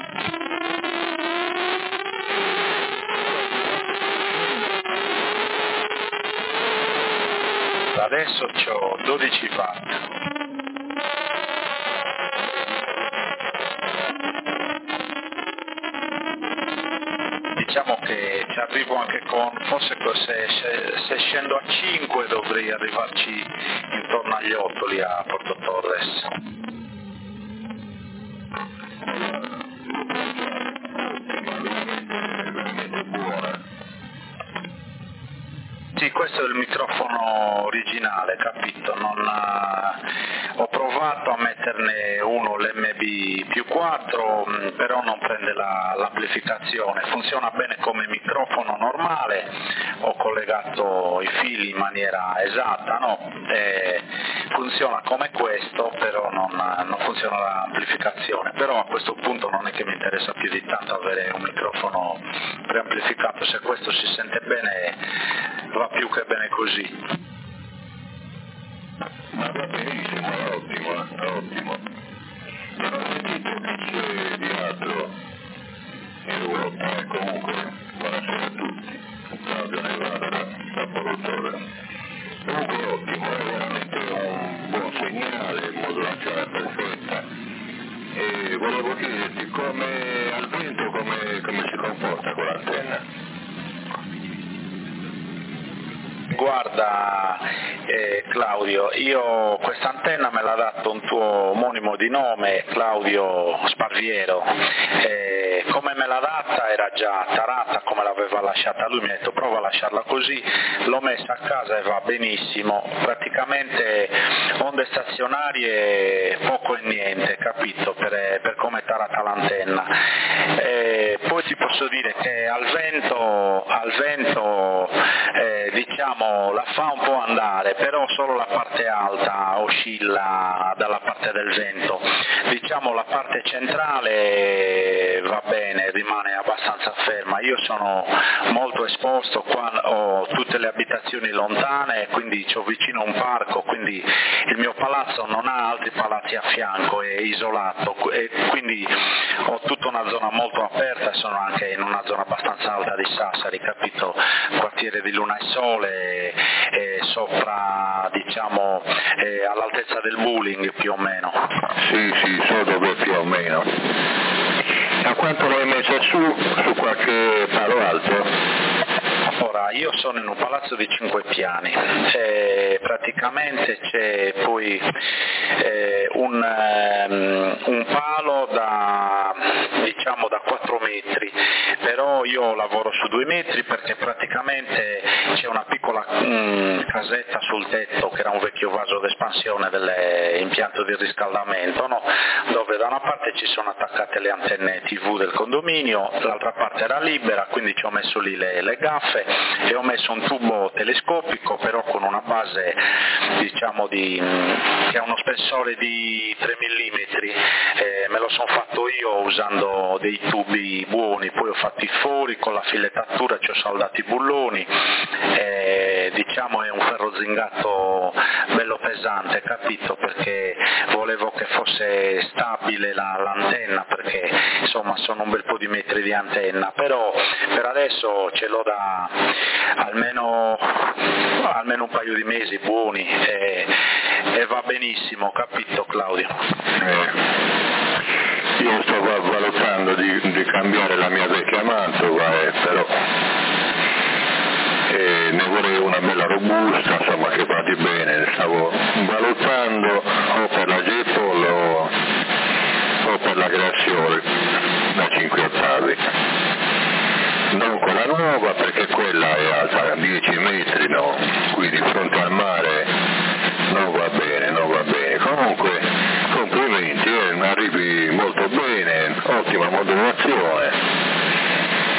Adesso ho dodici watt. Diciamo che ci arrivo anche con, forse se, se, se scendo a cinque dovrei arrivarci intorno agli otto lì a Porto Torres. Sì, questo è il microfono originale, capito? Non, uh, ho provato a metterne uno, l'M B più quattro, mh, però non prende la, l'amplificazione, funziona bene come microfono normale, ho collegato i fili in maniera esatta, no? E funziona come questo, però non, non funziona l'amplificazione, però a questo punto non è che mi interessa più di tanto avere un microfono preamplificato, se questo si sente bene va più che bene così. Ma va benissimo, è ottimo, è ottimo. Non ho sentito che c'è di altro in Europa, e comunque buonasera a tutti. Claudio Nevada da Porto Torres. Comunque è ottimo, è veramente un buon segnale, modulazione perfetta. E volevo chiederti come al vento come, come si comporta con l'antenna? Guarda eh, Claudio, io questa antenna me l'ha dato un tuo omonimo di nome, Claudio Sparviero, eh, come me l'ha data era già tarata come l'aveva lasciata lui, mi ha detto prova a lasciarla così, l'ho messa a casa e va benissimo, praticamente onde stazionarie poco e niente, capito, per, per come è tarata l'antenna. Eh, poi ti posso dire che al vento, al vento eh, diciamo la fa un po' andare, però solo la parte alta oscilla dalla parte del vento, diciamo la parte centrale va bene, rimane abbastanza ferma. Io sono molto esposto, qua ho tutte le abitazioni lontane, quindi ho vicino un parco, quindi il mio palazzo non ha altri palazzi a fianco, è isolato e quindi ho tutta una zona molto aperta, sono anche in una zona abbastanza alta di Sassari, capito, quartiere di Luna e Sole, e sopra, diciamo, eh, all'altezza del Bowling più o meno. Sì, sì, so dove più o meno. A quanto l'hai messa su, su qualche palo alto? Ora, io sono in un palazzo di cinque piani, e praticamente c'è poi eh, un, um, un palo da, diciamo, da quattro metri, però io lavoro su due metri perché praticamente c'è una piccola um, casetta sul tetto che era un vecchio vaso d'espansione dell'impianto di riscaldamento, no? Dove da una parte ci sono attaccate le antenne tivù del condominio, l'altra parte era libera, quindi ci ho messo lì le, le gaffe e ho messo un tubo telescopico però con una base, diciamo, di, che ha uno spessore di tre millimetri, eh, me lo sono fatto io usando dei tubi buoni, poi ho fatto i fori con la filettatura, ci ho saldato i bulloni, eh, diciamo è un ferro zingato bello pesante, capito, perché volevo che fosse stabile la, l'antenna, perché insomma sono un bel po' di metri di antenna, però per adesso ce l'ho da almeno, almeno un paio di mesi buoni e, e va benissimo, capito Claudio? Eh, io sto valutando di, di cambiare la mia vecchia Mantova, eh, però eh, ne vorrei una bella robusta, insomma, che vada bene, stavo valutando o per la J-Pol o, o per la Grazioli da cinque ottavi. Non quella nuova perché quella è alta dieci metri, no? Qui di fronte al mare non va bene, non va bene. Comunque complimenti, eh, arrivi molto bene, ottima modulazione.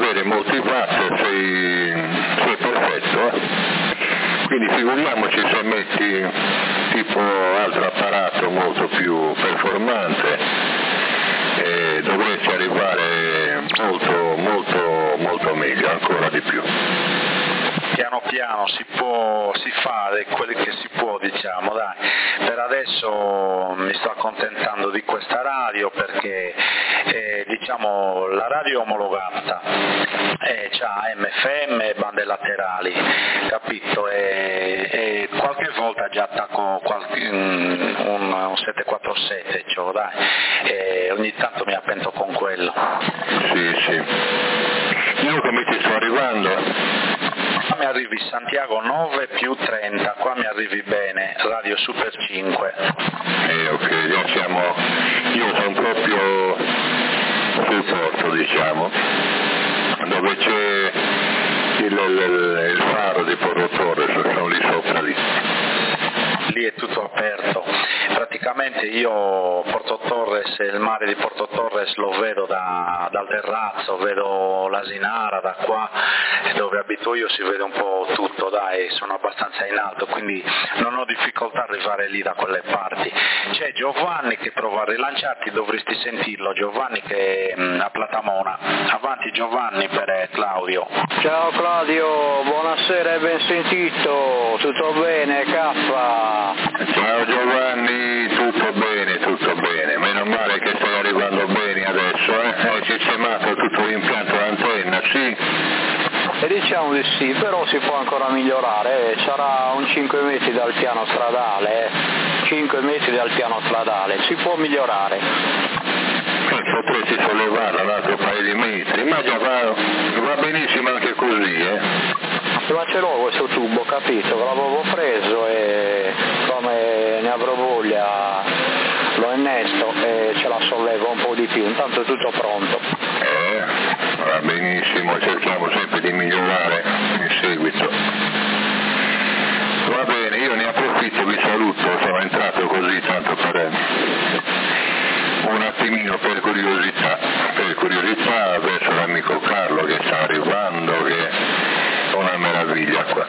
avere molti watt sei, sei perfetto, eh? Quindi figuriamoci se metti tipo altro apparato molto più performante, e dovresti arrivare molto molto molto meglio, ancora di più. Piano piano si può, si fa quello che si può, diciamo, dai. Per adesso mi sto accontentando di questa radio perché eh, diciamo la radio è omologata, eh, c'ha A M F M e bande laterali, capito? E, e qualche volta già attacco qualche, un, un sette quattro sette, cioè, dai, e ogni tanto mi appento con quello. Sì, sì. Io come ti sto arrivando? Qua mi arrivi Santiago nove più trenta, qua mi arrivi bene, Radio Super cinque. Eh, ok, già siamo, io sono proprio sul porto, diciamo, dove c'è il, il, il faro di Porto Torres, sono lì sopra lì. Lì è tutto aperto, praticamente io Porto Torres, il mare di Porto Torres lo vedo da, dal terrazzo, vedo l'Asinara da qua, dove abito io si vede un po' tutto, dai, sono abbastanza in alto, quindi non ho difficoltà ad arrivare lì da quelle parti. C'è Giovanni che prova a rilanciarti, dovresti sentirlo, Giovanni che è mh, a Platamona. Avanti Giovanni per eh, Claudio. Ciao Claudio, buonasera e ben sentito, tutto bene K? Ciao Giovanni, tutto bene, tutto bene, meno male che stai arrivando bene adesso, eh? Hai sistemato tutto l'impianto d'antenna, sì? E diciamo di sì, però si può ancora migliorare, sarà un cinque metri dal piano stradale, cinque metri dal piano stradale, si può migliorare. Eh, potresti sollevarla un altro paio di metri, ma già va, va benissimo anche così, eh? Ma ce l'ho questo tubo, capito? L'avevo preso e come ne avrò voglia lo innesto e ce la sollevo un po' di più, intanto è tutto pronto. Eh, va benissimo, cerchiamo sempre di migliorare in seguito. Va bene, io ne approfitto, vi saluto, sono entrato così tanto per un attimino per curiosità, per curiosità verso l'amico Carlo che sta arrivando, che è una meraviglia qua.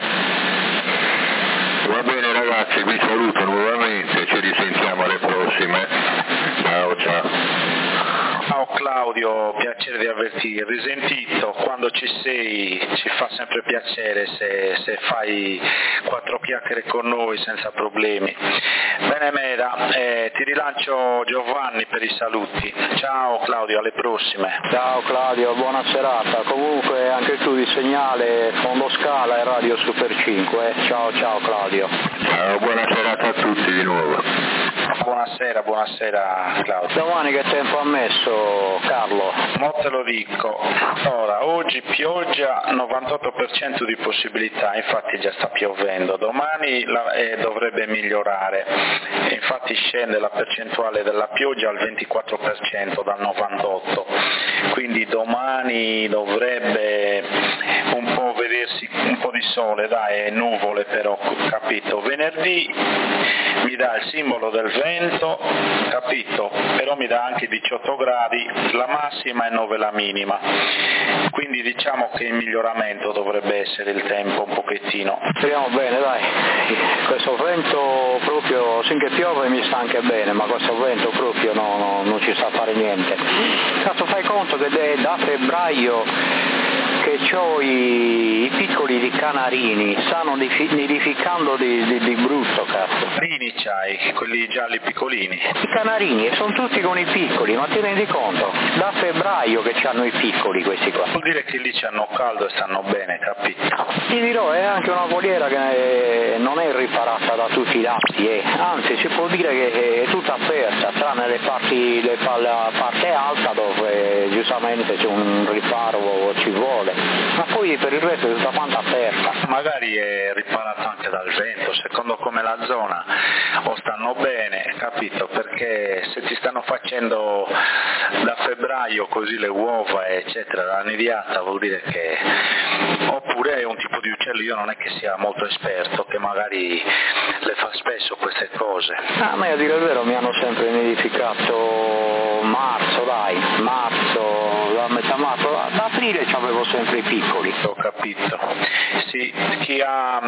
Va bene ragazzi, vi saluto nuovamente, ci risentiamo alle prossime. Ciao ciao. Ciao Claudio, piacere di averti risentito, quando ci sei ci fa sempre piacere se, se fai quattro chiacchiere con noi senza problemi. Bene Meda, eh, ti rilancio Giovanni per i saluti. Ciao Claudio, alle prossime. Ciao Claudio, buona serata, comunque anche tu di segnale Fondo Scala e Radio Super cinque, eh. Ciao ciao Claudio. Ciao, buona serata a tutti di nuovo. Buonasera, buonasera Claudio. Domani che tempo ha messo Carlo? Mo te lo dico, ora oggi pioggia novantotto per cento di possibilità, infatti già sta piovendo, domani la, eh, dovrebbe migliorare, infatti scende la percentuale della pioggia al ventiquattro per cento dal novantotto, quindi domani dovrebbe un po' vedersi un po' di sole, dai, nuvole però, capito? Venerdì mi dà il simbolo del vento, capito? Però mi dà anche diciotto gradi la massima e nove la minima, quindi diciamo che in miglioramento dovrebbe essere il tempo un pochettino. Speriamo bene, dai, questo vento proprio, finché piove mi sta anche bene, ma questo vento proprio no, no, non ci sa fare niente. Cazzo, fai conto che da febbraio che ho i, i piccoli di canarini, stanno nidificando di, di, di brutto, cazzo. Canarini c'hai, quelli gialli piccolini? I canarini, sono tutti con i piccoli, ma ti rendi conto? Da febbraio che hanno i piccoli questi qua. Vuol dire che lì c'hanno caldo e stanno bene, capito? Ti dirò, è anche una voliera che non è riparata da tutti i lati, eh. Anzi si può dire che è tutta aperta, tranne le parti, le, la parte alta dove giustamente c'è un riparo ci vuole. Ma poi per il resto è tutta quanta aperta. Magari è riparata anche dal vento, secondo come la zona, o stanno bene, capito? Perché se ti stanno facendo da febbraio così le uova eccetera, la nidiata, vuol dire che oppure è un tipo di uccello, io non è che sia molto esperto, che magari le fa spesso queste cose. A me a dire il vero mi hanno sempre nidificato marzo, dai, marzo, da metà marzo, da aprile avevo sempre i piccoli. Ho capito. Sì, chi ha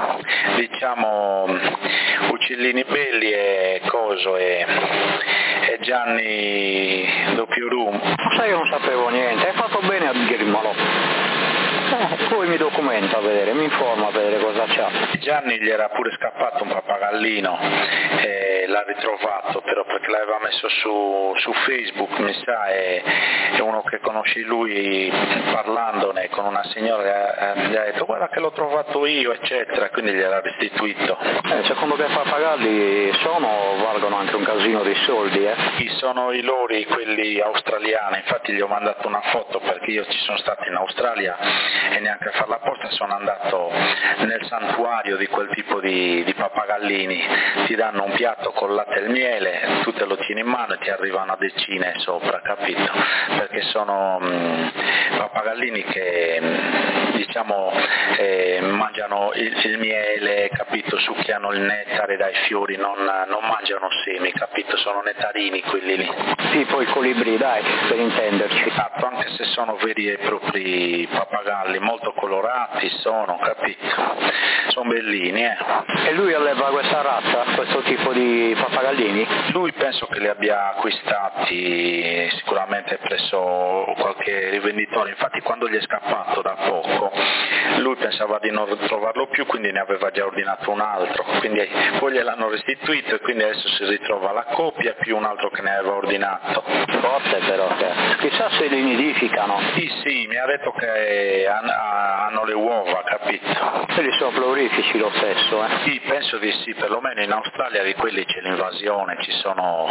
diciamo uccellini belli è Coso e, e Gianni Doppio Rum. Sai, io non sapevo niente, hai fatto bene a dirmelo. Eh, poi mi documento a vedere, mi informo a vedere cosa c'ha. Gianni gli era pure scappato un pappagallino e l'ha ritrovato, però perché l'aveva messo su, su Facebook, mi sa, e, e uno che conosce lui parlandone con una signora eh, gli ha detto guarda che l'ho trovato io, eccetera, quindi gliel'ha restituito. Eh, secondo te pappagalli sono, valgono anche un casino di soldi, eh? Chi sono i lori, quelli australiani? Infatti gli ho mandato una foto perché io ci sono stato in Australia e neanche a fare la posta sono andato nel santuario di quel tipo di, di pappagallini, ti danno un piatto con latte e miele, tu te lo tieni in mano e ti arrivano a decine sopra, capito? Perché sono mh, pappagallini che mh, diciamo eh, mangiano il, il miele, capito? Succhiano il nettare dai fiori, non, non mangiano semi, capito? Sono nettarini quelli lì. Tipo i colibri, dai, per intenderci. Esatto, anche se sono veri e propri pappagalli, molto colorati sono, capito? Sono bellini, eh. E lui alleva questa razza, questo tipo di pappagallini? Lui penso che li abbia acquistati sicuramente presso qualche rivenditore, infatti quando gli è scappato da poco lui pensava di non trovarlo più, quindi ne aveva già ordinato un altro, quindi poi gliel'hanno restituito e quindi adesso si ritrova la coppia più un altro che ne aveva ordinato. Forte però, che chissà se li nidificano. Sì, sì, mi ha detto che hanno le uova, capito? Quelli sono plurifici lo stesso, eh? Sì, penso di sì, perlomeno in Australia di quelli c'è l'invasione, ci sono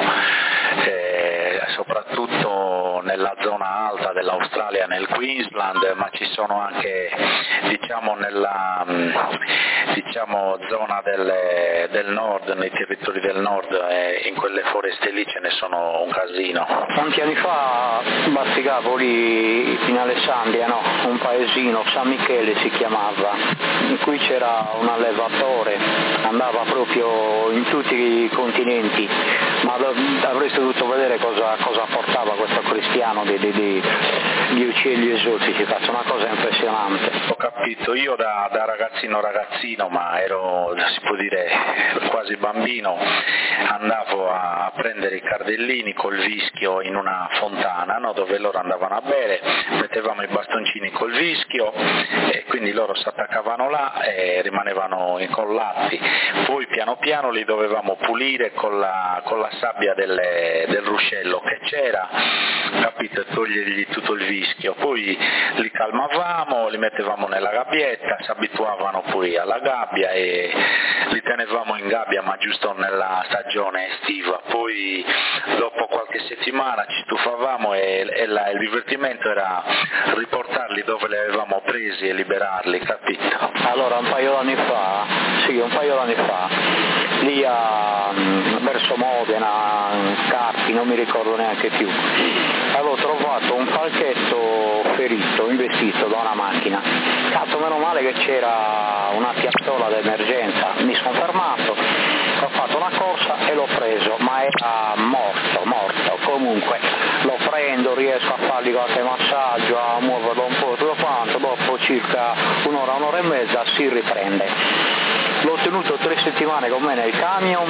eh, soprattutto nella zona alta dell'Australia, nel Queensland, ma ci sono anche diciamo nella diciamo, zona del, del nord, nei territori del nord, eh, in quelle foreste lì ce ne sono un casino. Tanti anni fa bastigavo lì in Alessandria, no? Un paesino, San Michele si chiamava, in cui c'era un allevatore, andava proprio in tutti i continenti, ma avreste dovuto vedere cosa, cosa portava questo cristiano di, di, di, di uccelli esotici, faccio una cosa impressionante. Ho capito, io da, da ragazzino ragazzino, ma ero, si può dire, quasi bambino, andavo a prendere i cardellini col vischio in una fontana, no, dove loro andavano a bere, mettevamo i bastoncini col vischio e quindi loro si attaccavano là e rimanevano incollati, poi piano piano li dovevamo pulire con la, con la sabbia delle, del ruscello che c'era, capito, e togliergli tutto il vischio, poi li calmavamo, li mettevamo nella gabbietta, si abituavano poi alla gabbia e li tenevamo in gabbia ma giusto nella stagione estiva, poi dopo qualche settimana ci stufavamo e, e la, il divertimento era riportarli dove li avevamo presi e liberarli, capito? Allora un paio d'anni fa, sì un paio d'anni fa, lì a, verso Modena, Carpi, non mi ricordo neanche più, avevo trovato un palchetto ferito, investito da una macchina. Cazzo, meno male che c'era una piazzola d'emergenza, mi sono fermato, ho fatto una corsa e l'ho preso, ma era morto, morto, comunque lo prendo, riesco a fargli qualche massaggio, a muoverlo un po' tutto quanto, dopo circa un'ora, un'ora e mezza si riprende. L'ho tenuto tre settimane con me nel camion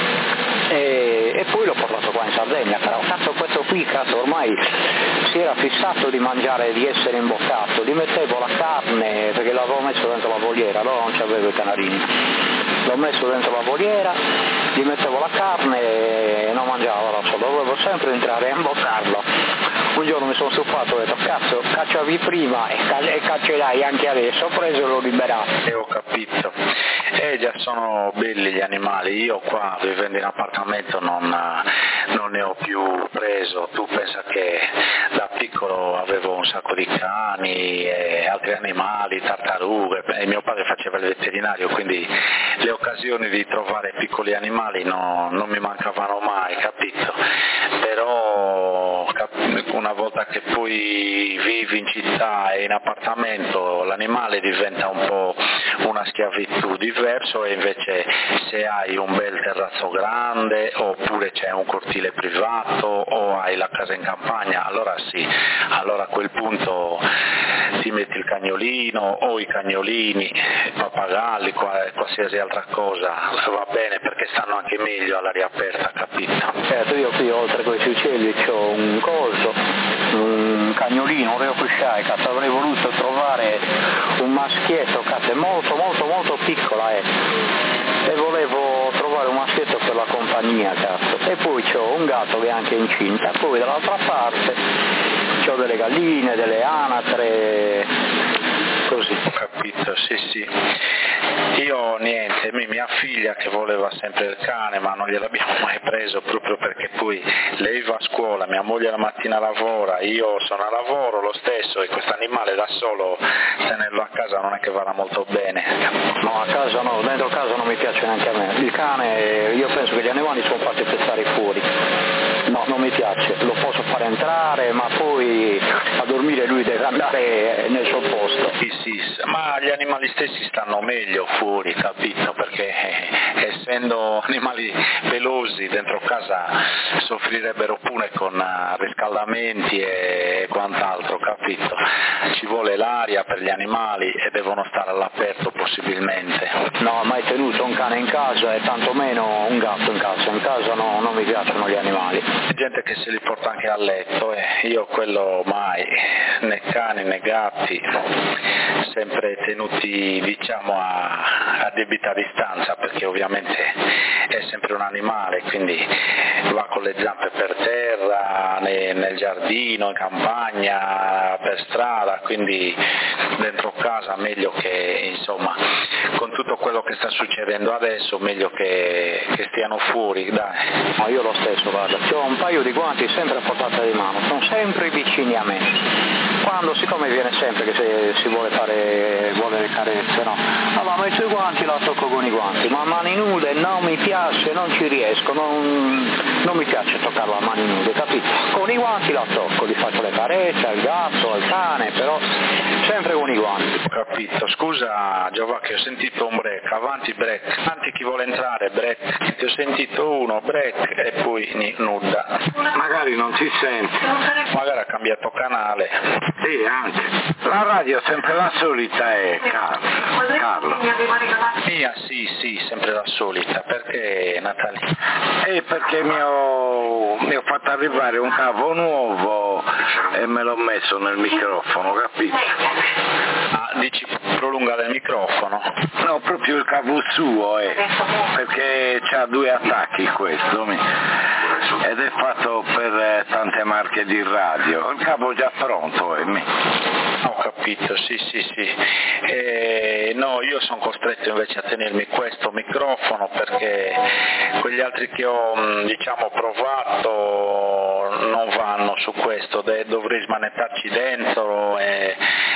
e, e poi l'ho portato qua in Sardegna, però cazzo questo qui cazzo ormai si era fissato di mangiare, di essere imboccato, gli mettevo la carne perché l'avevo messo dentro la voliera, allora non c'avevo i canarini, l'ho messo dentro la voliera, gli mettevo la carne e non mangiava, lo so, dovevo sempre entrare a imboccarlo. Un giorno mi sono stufato e ho detto cazzo, cacciavi prima e, ca- e caccerai anche adesso, ho preso e l'ho liberato. E ho capito. Eh già sono belli gli animali, io qua vivendo in appartamento non, non ne ho più preso, tu pensa che da piccolo avevo un sacco di cani e altri animali, tartarughe, e mio padre faceva il veterinario, quindi le occasioni di trovare piccoli animali no, non mi mancavano mai, capito? Però una volta che poi vivi in città e in appartamento appartamento l'animale diventa un po' una schiavitù, diverso e invece se hai un bel terrazzo grande oppure c'è un cortile privato o hai la casa in campagna, allora sì, allora a quel punto ti metti il cagnolino o i cagnolini, pappagalli, qualsiasi altra cosa, va bene perché stanno anche meglio all'aria aperta, capito? Certo, io qui oltre a questi uccelli ho un coso, un cagnolino, un reofusciai, avrei voluto trovare un maschietto che è molto molto molto piccola eh. e volevo trovare un maschietto per la compagnia, cazzo. E poi c'ho un gatto che è anche incinta, poi dall'altra parte c'ho delle galline, delle anatre, così. Ho capito, sì sì. Io niente, mia figlia che voleva sempre il cane ma non gliel'abbiamo mai preso proprio perché poi lei va a scuola, mia moglie la mattina lavora, io sono a lavoro lo stesso e questo animale da solo tenerlo a casa non è che vada molto bene. No, a casa no, dentro casa non mi piace neanche a me. Il cane, io penso che gli animali sono fatti per stare fuori. No, non mi piace, lo posso fare entrare ma poi a dormire lui deve andare nel suo posto. Sì, sì, ma gli animali stessi stanno meglio fuori, capito? Perché eh, essendo animali pelosi dentro casa soffrirebbero pure con uh, riscaldamenti e quant'altro, capito? Ci vuole l'aria per gli animali e devono stare all'aperto possibilmente. No, mai tenuto un cane in casa e tantomeno un gatto in casa, in casa no, non mi piacciono gli animali. C'è gente che se li porta anche a letto e eh. io quello mai, né cani né gatti, sempre tenuti diciamo a, a debita distanza perché ovviamente è sempre un animale, quindi va con le zampe per terra, ne, nel giardino, in campagna, per strada, quindi dentro casa meglio che insomma con tutto quello che sta succedendo adesso meglio che, che stiano fuori, dai. Ma io lo stesso, guarda, ho un paio di guanti sempre a portata di mano, sono sempre vicini a me. Quando, siccome viene sempre che se si vuole fare vuole le carezze, no? Allora metto i guanti, la tocco con i guanti, ma a mani nude non mi piace, non ci riesco, non, non mi piace toccarla a mani nude, capito? Con i guanti la tocco, gli faccio le carezze al gatto, al cane, però sempre con i guanti. Ho capito, scusa Giovanni, ho sentito un break, avanti break, avanti chi vuole entrare, break, ti ho sentito uno, break e poi nuda. Magari non si sente. Magari ha cambiato canale. Sì, anche. La radio è sempre la solita è Carlo. Carlo. Mia sì, sì, sempre la solita. Perché Natalia? Eh, perché mi ho, mi ho fatto arrivare un cavo nuovo e me l'ho messo nel microfono, capito? Ah, dici prolungare il microfono? No, proprio il cavo suo, eh, perché c'ha due attacchi questo. Mi... ed è fatto per eh, tante marche di radio, il cavo già pronto è me. Ho capito, sì sì sì, eh, no io sono costretto invece a tenermi questo microfono perché quegli altri che ho diciamo provato non vanno su questo, De- dovrei smanettarci dentro e,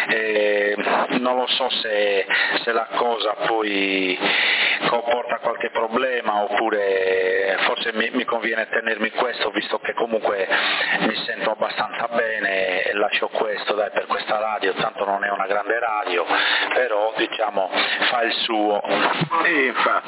e non lo so se, se la cosa poi comporta qualche problema oppure forse mi, mi conviene tenermi questo visto che comunque mi sento abbastanza bene e lascio questo dai per questa radio, tanto non è una grande radio, però diciamo fa il suo. E infatti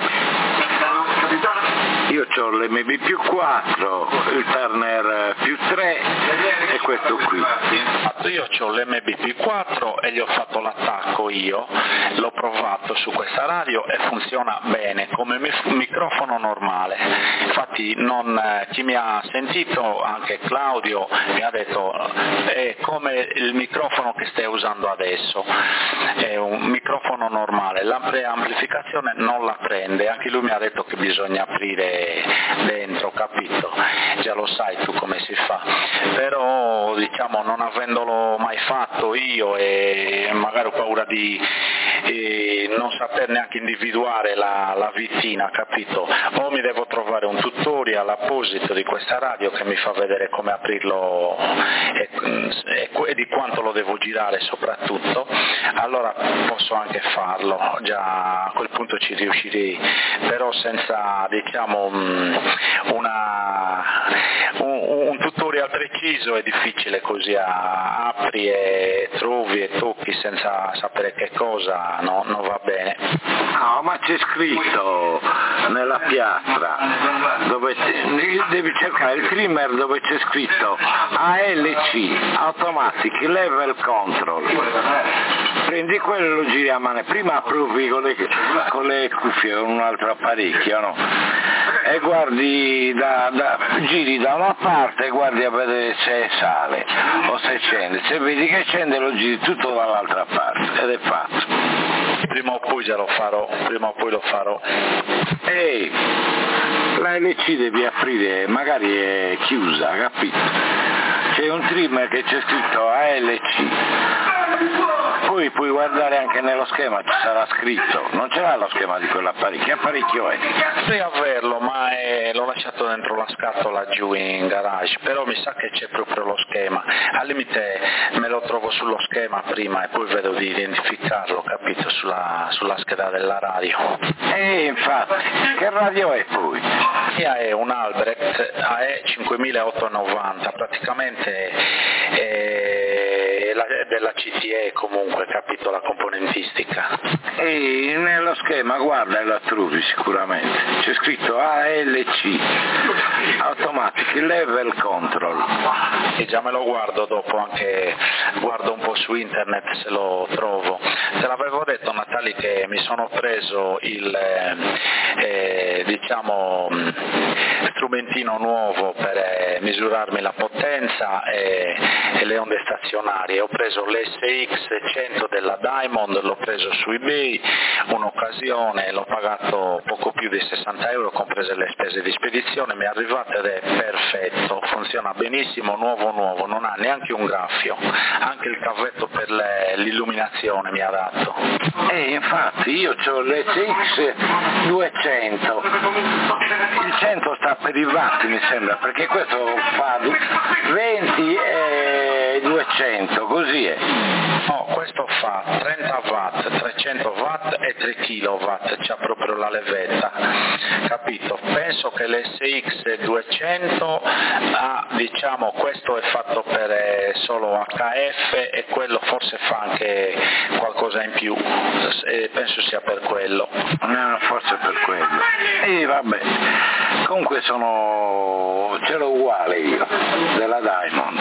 io ho l'M B più quattro, il Turner più tre e questo qui. Io ho l'M B più quattro e gli ho fatto l'attacco io, l'ho provato su questa radio e funziona bene come microfono normale, infatti non, chi mi ha sentito, anche Claudio, mi ha detto è come il microfono che stai usando adesso, è un microfono normale, la preamplificazione non la prende, anche lui mi ha detto che bisogna aprire dentro, capito? Già lo sai tu come si fa, però diciamo non avendolo mai fatto io e magari ho paura di eh, non saper neanche individuare la, la vittina, capito? O mi devo trovare un tutorial apposito di questa radio che mi fa vedere come aprirlo e, e, e di quanto lo devo girare soprattutto, allora posso anche farlo, già a quel punto ci riuscirei, però senza diciamo una, un, un tutorial al preciso è difficile così, apri e trovi e tocchi senza sapere che cosa, no, non va bene. No, ma c'è scritto nella piastra, dove devi cercare il trimmer dove c'è scritto A L C, Automatic Level Control. Prendi quello e lo giri a mano, prima provi con le, con le cuffie, con un altro apparecchio, no? E guardi, da, da, giri da una parte e guardi a vedere se sale o se scende, se vedi che scende lo giri tutto dall'altra parte ed è fatto. Prima o poi già lo farò, prima o poi lo farò. Ehi, la L C devi aprire, magari è chiusa, capito? C'è un trimmer che c'è scritto A L C. Poi puoi guardare anche nello schema, ci sarà scritto, non c'era lo schema di quell'apparecchio, che apparecchio è? Potrei averlo, ma è, l'ho lasciato dentro la scatola giù in garage, però mi sa che c'è proprio lo schema, al limite me lo trovo sullo schema prima e poi vedo di identificarlo, capito, sulla, sulla scheda della radio. E infatti, che radio è poi? La è un Albrecht A E cinquemilaottocentonovanta, praticamente è la, della C T E comunque, capito, la componentistica. E nello schema, guarda, la trovi sicuramente, c'è scritto A L C, Automatic Level Control. E già me lo guardo dopo, anche guardo un po' su internet se lo trovo. Te l'avevo detto, Natali, che mi sono preso il eh, diciamo strumentino nuovo per eh, misurarmi la potenza e, e le onde stazionarie. Ho preso l'S X cento della Diamond, l'ho preso su eBay, un'occasione, l'ho pagato poco più di sessanta euro, comprese le spese di spedizione, mi è arrivato ed è perfetto, funziona benissimo, nuovo nuovo, non ha neanche un graffio, anche il cavetto per le, l'illuminazione mi ha dato. E infatti io ho l'S X duecento, il cento sta per i watt mi sembra, perché questo fa venti e duecento, così è. No, questo fa trenta watt, trecento watt e tre chilowatt, c'ha proprio la levetta, capito? Penso che l'S X duecento ha, diciamo, questo è fatto per eh, solo H F e quello forse fa anche qualcosa in più, e penso sia per quello. No, forse per quello. E vabbè, comunque sono, ce l'ho uguale io, della Diamond,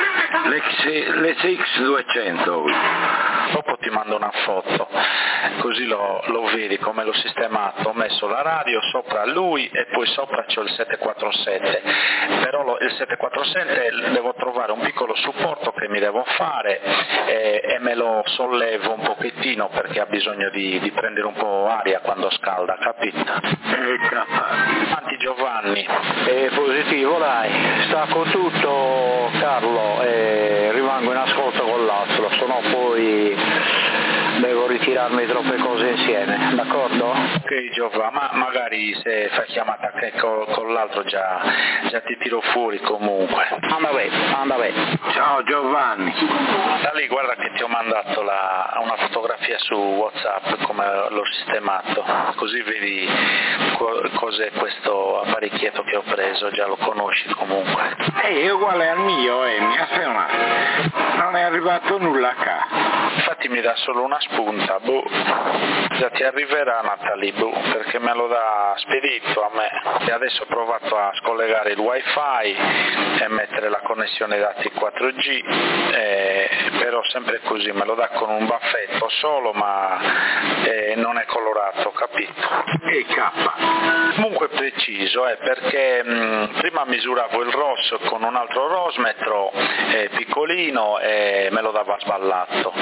l'S X duecento. Dopo ti mando una foto, così lo, lo vedi come l'ho sistemato. Ho messo la radio sopra lui e poi sopra c'ho il settecentoquarantasette, però lo, il settecentoquarantasette devo trovare un piccolo supporto che mi devo fare e, e me lo sollevo un pochettino perché ha bisogno di, di prendere un po' aria quando scalda, capito? E Avanti Giovanni. È positivo, dai, stacco tutto Carlo e rimango in ascolto con l'altro, sennò poi devo ritirarmi troppe cose insieme, d'accordo? Ok Giova, ma magari se fai chiamata che con, con l'altro già, già ti tiro fuori comunque. Anda bene, anda bene. Ciao Giovanni. Da lì guarda che ti ho mandato la, una fotografia su WhatsApp come l'ho sistemato, così vedi co, cos'è questo apparecchietto che ho preso, già lo conosci comunque. È uguale al mio, eh, mi assema. Non è arrivato nulla qua. Infatti mi dà solo una spunta, boh, già ti arriverà Natali, boh, perché me lo dà spedito a me. E adesso ho provato a scollegare il wifi e mettere la connessione dati quattro G, eh, però sempre così, me lo dà con un baffetto solo, ma eh, non è colorato, capito? E K. Comunque preciso, eh, perché mh, prima misuravo il R O S con un altro rosmetro eh, piccolino e me lo dava sballato.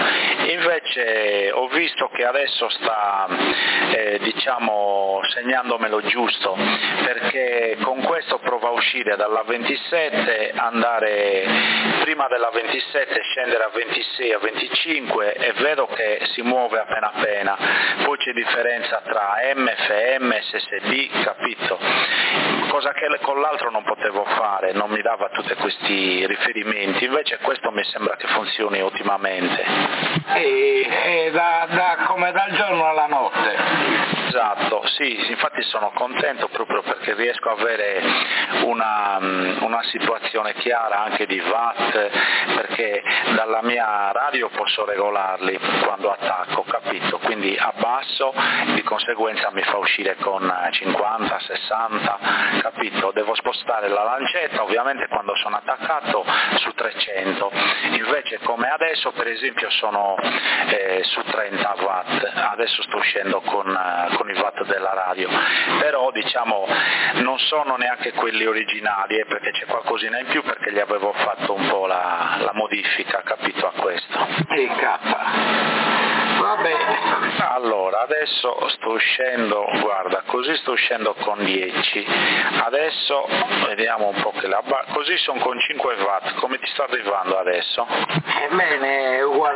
Invece ho visto che adesso sta eh, diciamo segnandomelo giusto, perché con questo prova a uscire dalla ventisette, andare prima della ventisette, scendere a ventisei, a venticinque e vedo che si muove appena appena, poi c'è differenza tra M, F M, S S D, capito? Cosa che con l'altro non potevo fare, non mi dava tutti questi riferimenti, invece questo mi sembra che funzioni ottimamente. E, e da, da, come dal giorno alla notte. Esatto, sì, infatti sono contento proprio perché riesco a avere una, una situazione chiara anche di watt, perché dalla mia radio posso regolarli quando attacco, capito? Quindi abbasso, di conseguenza mi fa uscire con cinquanta, sessanta, capito? Devo spostare la lancetta ovviamente quando sono attaccato su trecento, invece come adesso per esempio sono eh, su trenta watt, adesso sto uscendo con, eh, con i watt della radio, però diciamo non sono neanche quelli originali eh, perché c'è qualcosina in più perché gli avevo fatto un po' la, la modifica, capito, a questo. E K. Va bene. Allora, adesso sto uscendo, guarda, così sto uscendo con dieci, adesso vediamo un po' che la ba- così sono con cinque watt, come ti sto arrivando adesso? Ebbene, uguale.